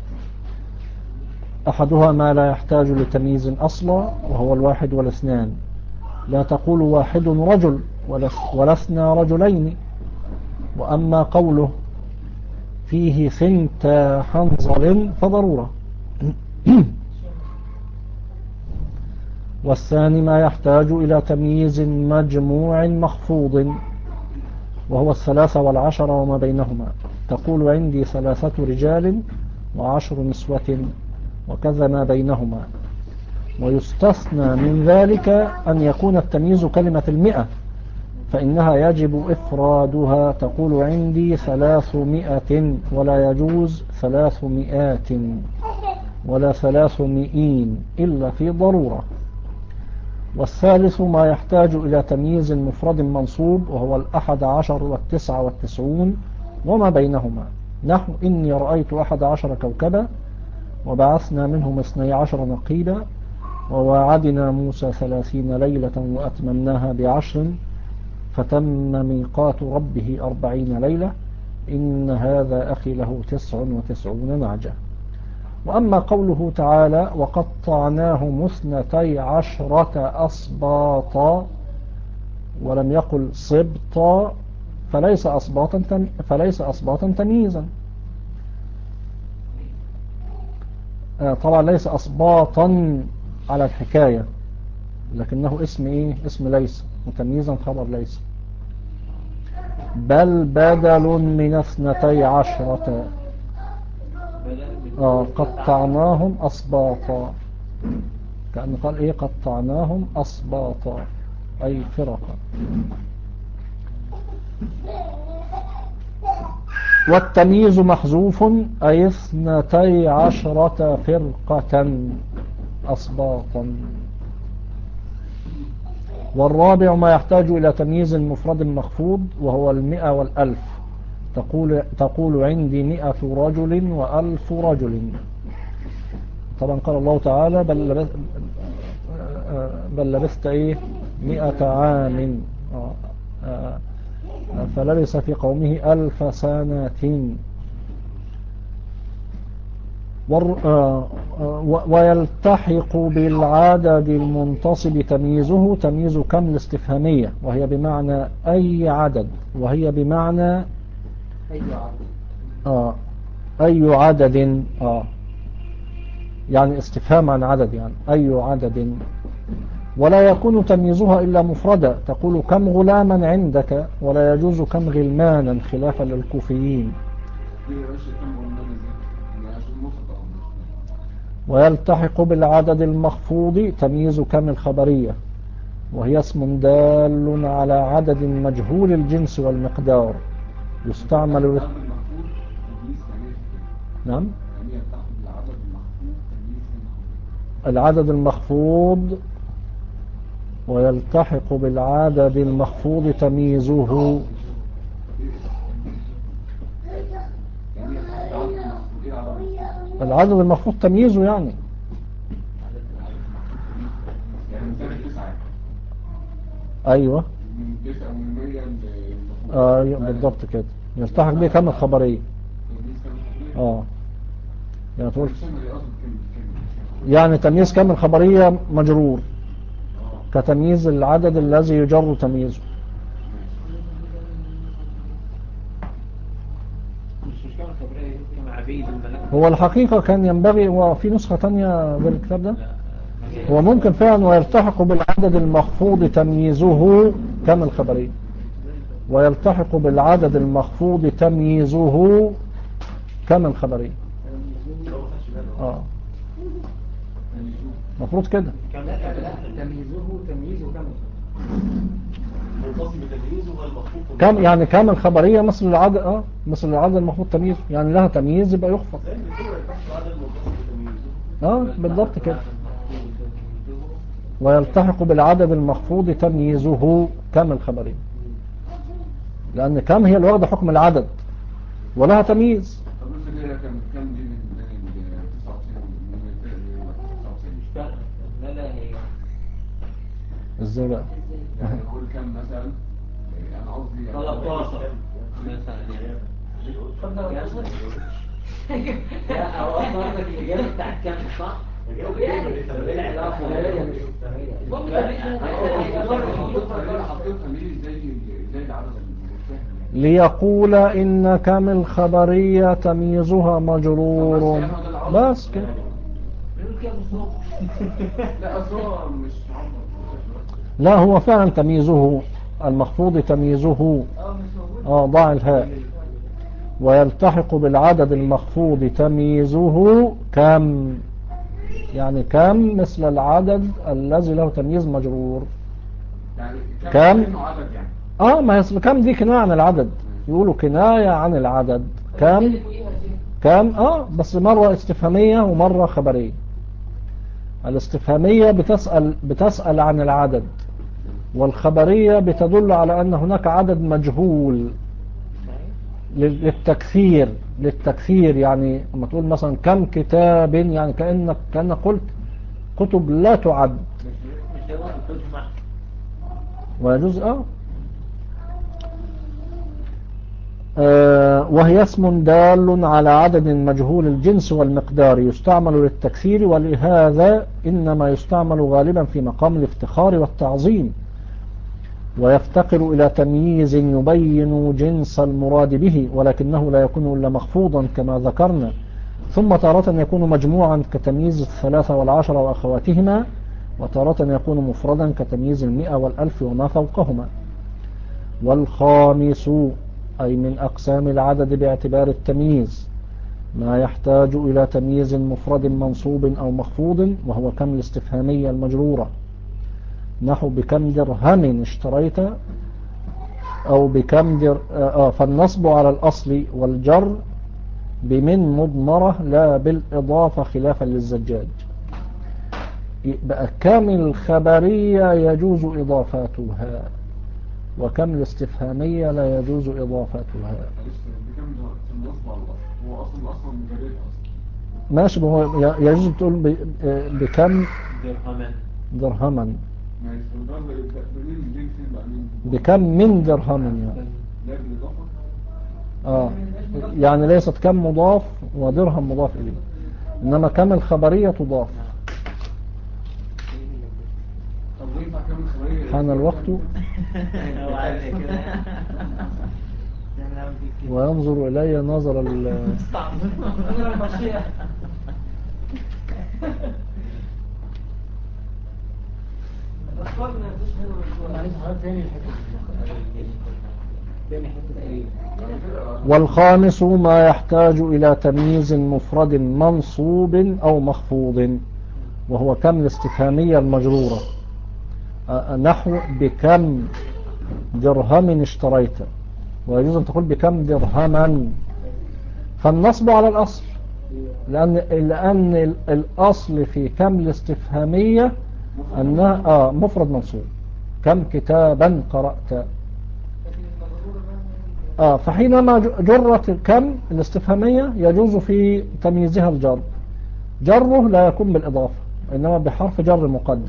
أحدها ما لا يحتاج لتمييز أصلا وهو الواحد والاثنان، لا تقول واحد رجل ولا اثنى رجلين. وأما قوله فيه ثنتا حنظل فضرورة. والثاني ما يحتاج إلى تمييز مجموع مخفوض وهو الثلاثة والعشرة وما بينهما. تقول عندي ثلاثة رجال وعشر نسوة وكذا ما بينهما. ويستثنى من ذلك أن يكون التمييز كلمة المئة، فإنها يجب إفرادها. تقول عندي ثلاثمائة ولا يجوز ثلاثمائات ولا ثلاثمائين إلا في ضرورة. والثالث ما يحتاج إلى تمييز مفرد منصوب وهو الأحد عشر والتسعة والتسعون وما بينهما، نحو إني رأيت أحد عشر كوكبا وبعثنا منهم اثني عشر نقيبا وواعدنا موسى ثلاثين ليلة وأتممناها بعشر فتم ميقات ربه أربعين ليلة إن هذا أخي له تسع وتسعون نعجة. وأما قوله تعالى وقطعناهم اثنتي عشرة أصباطا ولم يقل صبطا فليس أصباطا فليس أصباطا تمييزا. طبعا ليس أصباطا على الحكاية، لكنه اسم إيه؟ اسم ليس، وتمييزا خبر ليس. بل بدل من اثنتي عشرة. آه قطعناهم أصباطا، كأنه قال إيه قطعناهم أصباطا أي فرقا. والتمييز محذوف أي اثنتي عشرة فرقة أصباطا. والرابع ما يحتاج إلى تمييز مفرد مخفوض وهو المئة والألف. تقول, تقول عندي مئة رجل وألف رجل. طبعا قال الله تعالى بل لبثت, بل لبثت إيه مئة عام فلبث في قومه ألف سنة. ويلتحق بالعدد المنتصب تمييزه تمييز كم الاستفهامية وهي بمعنى أي عدد، وهي بمعنى أي عدد آه أي عدد آه يعني استفهام عن عدد، يعني أي عدد. ولا يكون تمييزها إلا مفردا. تقول كم غلاما عندك ولا يجوز كم غلمانا خلافا للكوفيين. ويلتحق بالعدد المخفوض تمييز كم الخبرية وهي اسم دال على عدد مجهول الجنس والمقدار يستعمل لل... العدد المحفوظ تمييز يعني إيه؟ نعم. يعني هي بتاخد العدد المحفوظ تمييز المحفوظ. العدد المخفوض ويلتحق بالعدد المخفوض تمييزه. يعني هي بتاخد العدد المحفوظ. ايه العدد المحفوظ؟ العدد المخفوض تمييزه يعني يعني من ثلاث تسعة ايوه من تسعة ومن مية المفروض. آه بالضبط كده يلتحق به كم الخبرية. تمييز كام الخبرية؟ اه يعني تقول مش فاهم ايه قصد كلمة كام. يعني تمييز كم الخبرية مجرور اه كتمييز العدد الذي يجر تمييزه. مش مش كامل خبرية كما عبيد الملك. هو الحقيقة كان ينبغي وفي نسخة تانية غير الكتاب ده لا هو ممكن فعلا ويلتحق بالعدد المخفوض تمييزه كم الخبرية ويلتحق بالعدد المخفوض تمييزه كم الخبرية. اه مفروض كده لا لا تمييزه تمييزه كم منتصب بتمييزه والمخفوض كم يعني كم الخبرية مثل العدد اه مثل العدد المخفوض تمييزه يعني لها تمييز يبقى يخفض. زي اللي كده يتحصل عدد منتصب بتمييزه. اه بالضبط كده ويلتحق بالعدد المخفوض تمييزه كم الخبرية لأن كم هي اللي واخده حكم العدد ولها تمييز. طب افرض هي كان كام دي من تسعة وتسعين من تسعة وتسعين مش فارقة. لا لا هي ازاي بقى يعني نقول كام مثلا. انا قصدي يعني ثلاثة عشر مثلا. لا هو اصلا قصدك الاجابه بتاعت كام صح؟ الإجابة الكلمة دي طب ايه العلاقه؟ حطيت تمييز زي زي العدد المتفاهم يعني. ليقول إن كم الخبرية تمييزها مجرور بس كده. لا اصل هو مش معبر. لا هو فعلا تمييزه المخفوض تمييزه اه ضع الهاء ويلتحق بالعدد المخفوض تمييزه كم يعني كم مثل العدد الذي له تمييز مجرور. يعني كم؟ كانه عدد يعني. اه ما يصل كم دي كناية عن العدد يقولوا كناية عن العدد كم كم اه بس مرة استفهامية ومرة خبرية. الاستفهامية بتسأل بتسأل عن العدد والخبرية بتدل على أن هناك عدد مجهول للتكثير للتكثير يعني لما تقول مثلا كم كتاب يعني كأنك كأنك قلت كتب لا تعد مش هو تجمع ويجوز اه آه، وهي اسم دال على عدد مجهول الجنس والمقدار يستعمل للتكثير ولهذا إنما يستعمل غالبا في مقام الافتخار والتعظيم ويفتقر إلى تمييز يبين جنس المراد به ولكنه لا يكون إلا مخفوضا كما ذكرنا ثم تارة يكون مجموعا كتمييز الثلاثة والعشرة وأخواتهما وتارة يكون مفردا كتمييز المئة والألف وما فوقهما. والخامس أي من أقسام العدد باعتبار التمييز ما يحتاج إلى تمييز مفرد منصوب أو مخفوض وهو كم الاستفهامية المجرورة نحو بكم درهم اشتريت أو بكم در آه فالنصب على الأصل والجر بمن مضمرة لا بالإضافة خلافا للزجاج. يبقى كم الخبرية يجوز إضافاتها وكم الاستفهامية لا يجوز إضافتها. معلش بكام ده في النصب على الاصل هو اصلا اصلا مجرد اصلا. ماشي هو يجوز تقول ب- بكم درهما درهما ماشي والضرب بمين مين فين بقى مين. بكم من درهم يعني. لا بالاضافه. آه يعني ليست كم مضاف ودرهم مضاف إليه إنما كم الخبرية تضاف. طب ينفع كام الخبريه. حان الوقت هو عايز كده وينظر إلي نظر ال معلش حضرتك تاني الحته دي. تاني حته ايه والخامس ما يحتاج إلى تمييز مفرد منصوب أو مخفوض وهو كم الاستفهامية المجرورة آه، نحو بكم درهم اشتريت، ويجوز أن تقول بكم درهما، فالنصب على الأصل، لأن, لأن ال- الأصل في كم الاستفهامية أنها آه مفرد منصوب. كم كتابا قرأت. لكن المجرور بقى آه فحينما ج- جرت كم الاستفهامية يجوز في تمييزها الجر. جره لا يكون بالإضافة، إنما بحرف جر مقدر،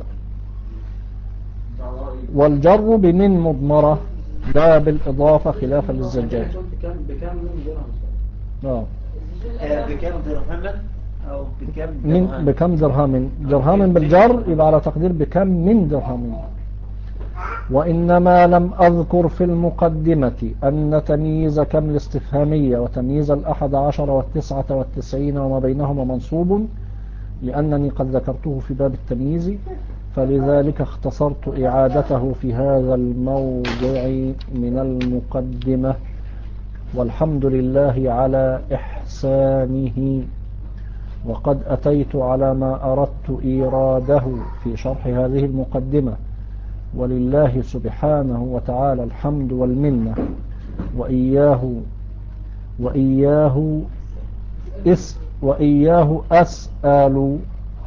والجر بمن مضمرة لا بالإضافة خلافا للزجاج. قلت كم بكم من درهم آه. آه، بكم درهما أو بكم من درهم؟ بكم درهم، درهم بالجر يبقى على تقدير بكم من درهم. وإنما لم أذكر في المقدمة أن تمييز كم الاستفهامية وتمييز الأحد عشر والتسعة والتسعين وما بينهما منصوب، لأنني قد ذكرته في باب التمييز، فلذلك اختصرت إعادته في هذا الموضع من المقدمة. والحمد لله على إحسانه، وقد أتيت على ما أردت إيراده في شرح هذه المقدمة، ولله سبحانه وتعالى الحمد والمنة. وإياه وإياه اس وإياه أسأل،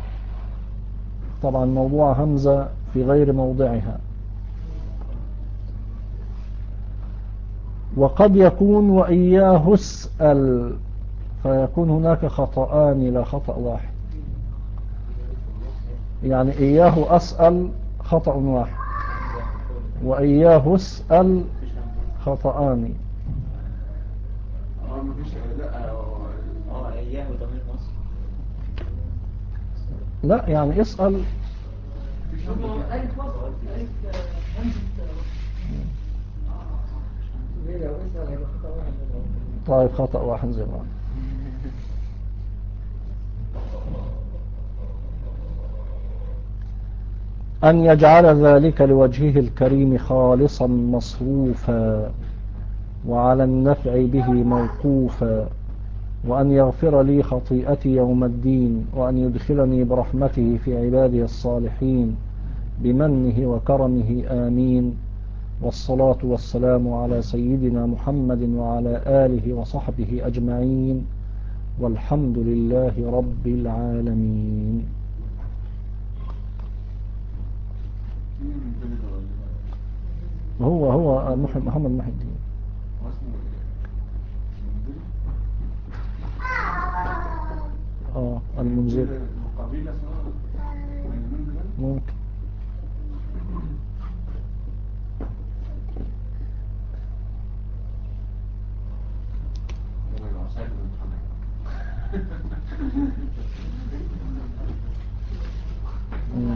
طبعا موضوع همزة في غير موضعها. وقد يكون وإياه اسأل، فيكون هناك خطأان لا خطأ واحد، يعني إياه أسأل خطأ واحد، وإياه اسأل خطأان. اه مفيش لا اه إياه ضمير مصر. لا يعني اسأل. ألف وصل ألف همزة ليه لو اسأل هيبقى خطأ واحد منهم. طيب خطأ واحد زي بعض. أن يجعل ذلك لوجهه الكريم خالصا مصروفا، وعلى النفع به موقوفا، وأن يغفر لي خطيئتي يوم الدين، وأن يدخلني برحمته في عباده الصالحين بمنه وكرمه آمين. والصلاة والسلام على سيدنا محمد وعلى آله وصحبه أجمعين، والحمد لله رب العالمين. مين من بين دول؟ هو هو محمد محمد محي الدين. هو اسمه المنذري؟ اه المنذري قبيلة اسمها المنذري؟ ممكن. والله يبقى سعيد بالامتحان. مم.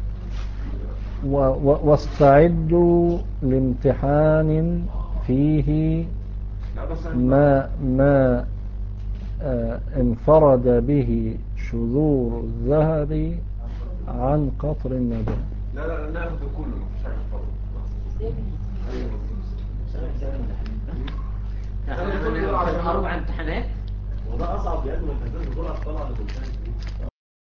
و- و- واستعدوا لامتحان فيه لا بس أنا- ما ما آه، انفرد به شذور الذهب عن قطر الندى. لا لا لا ناخد كله مفيش حاجة خالص. احنا أربع امتحانات. وده اصعب يعني من الهزاز دول اطلع للمنتهى.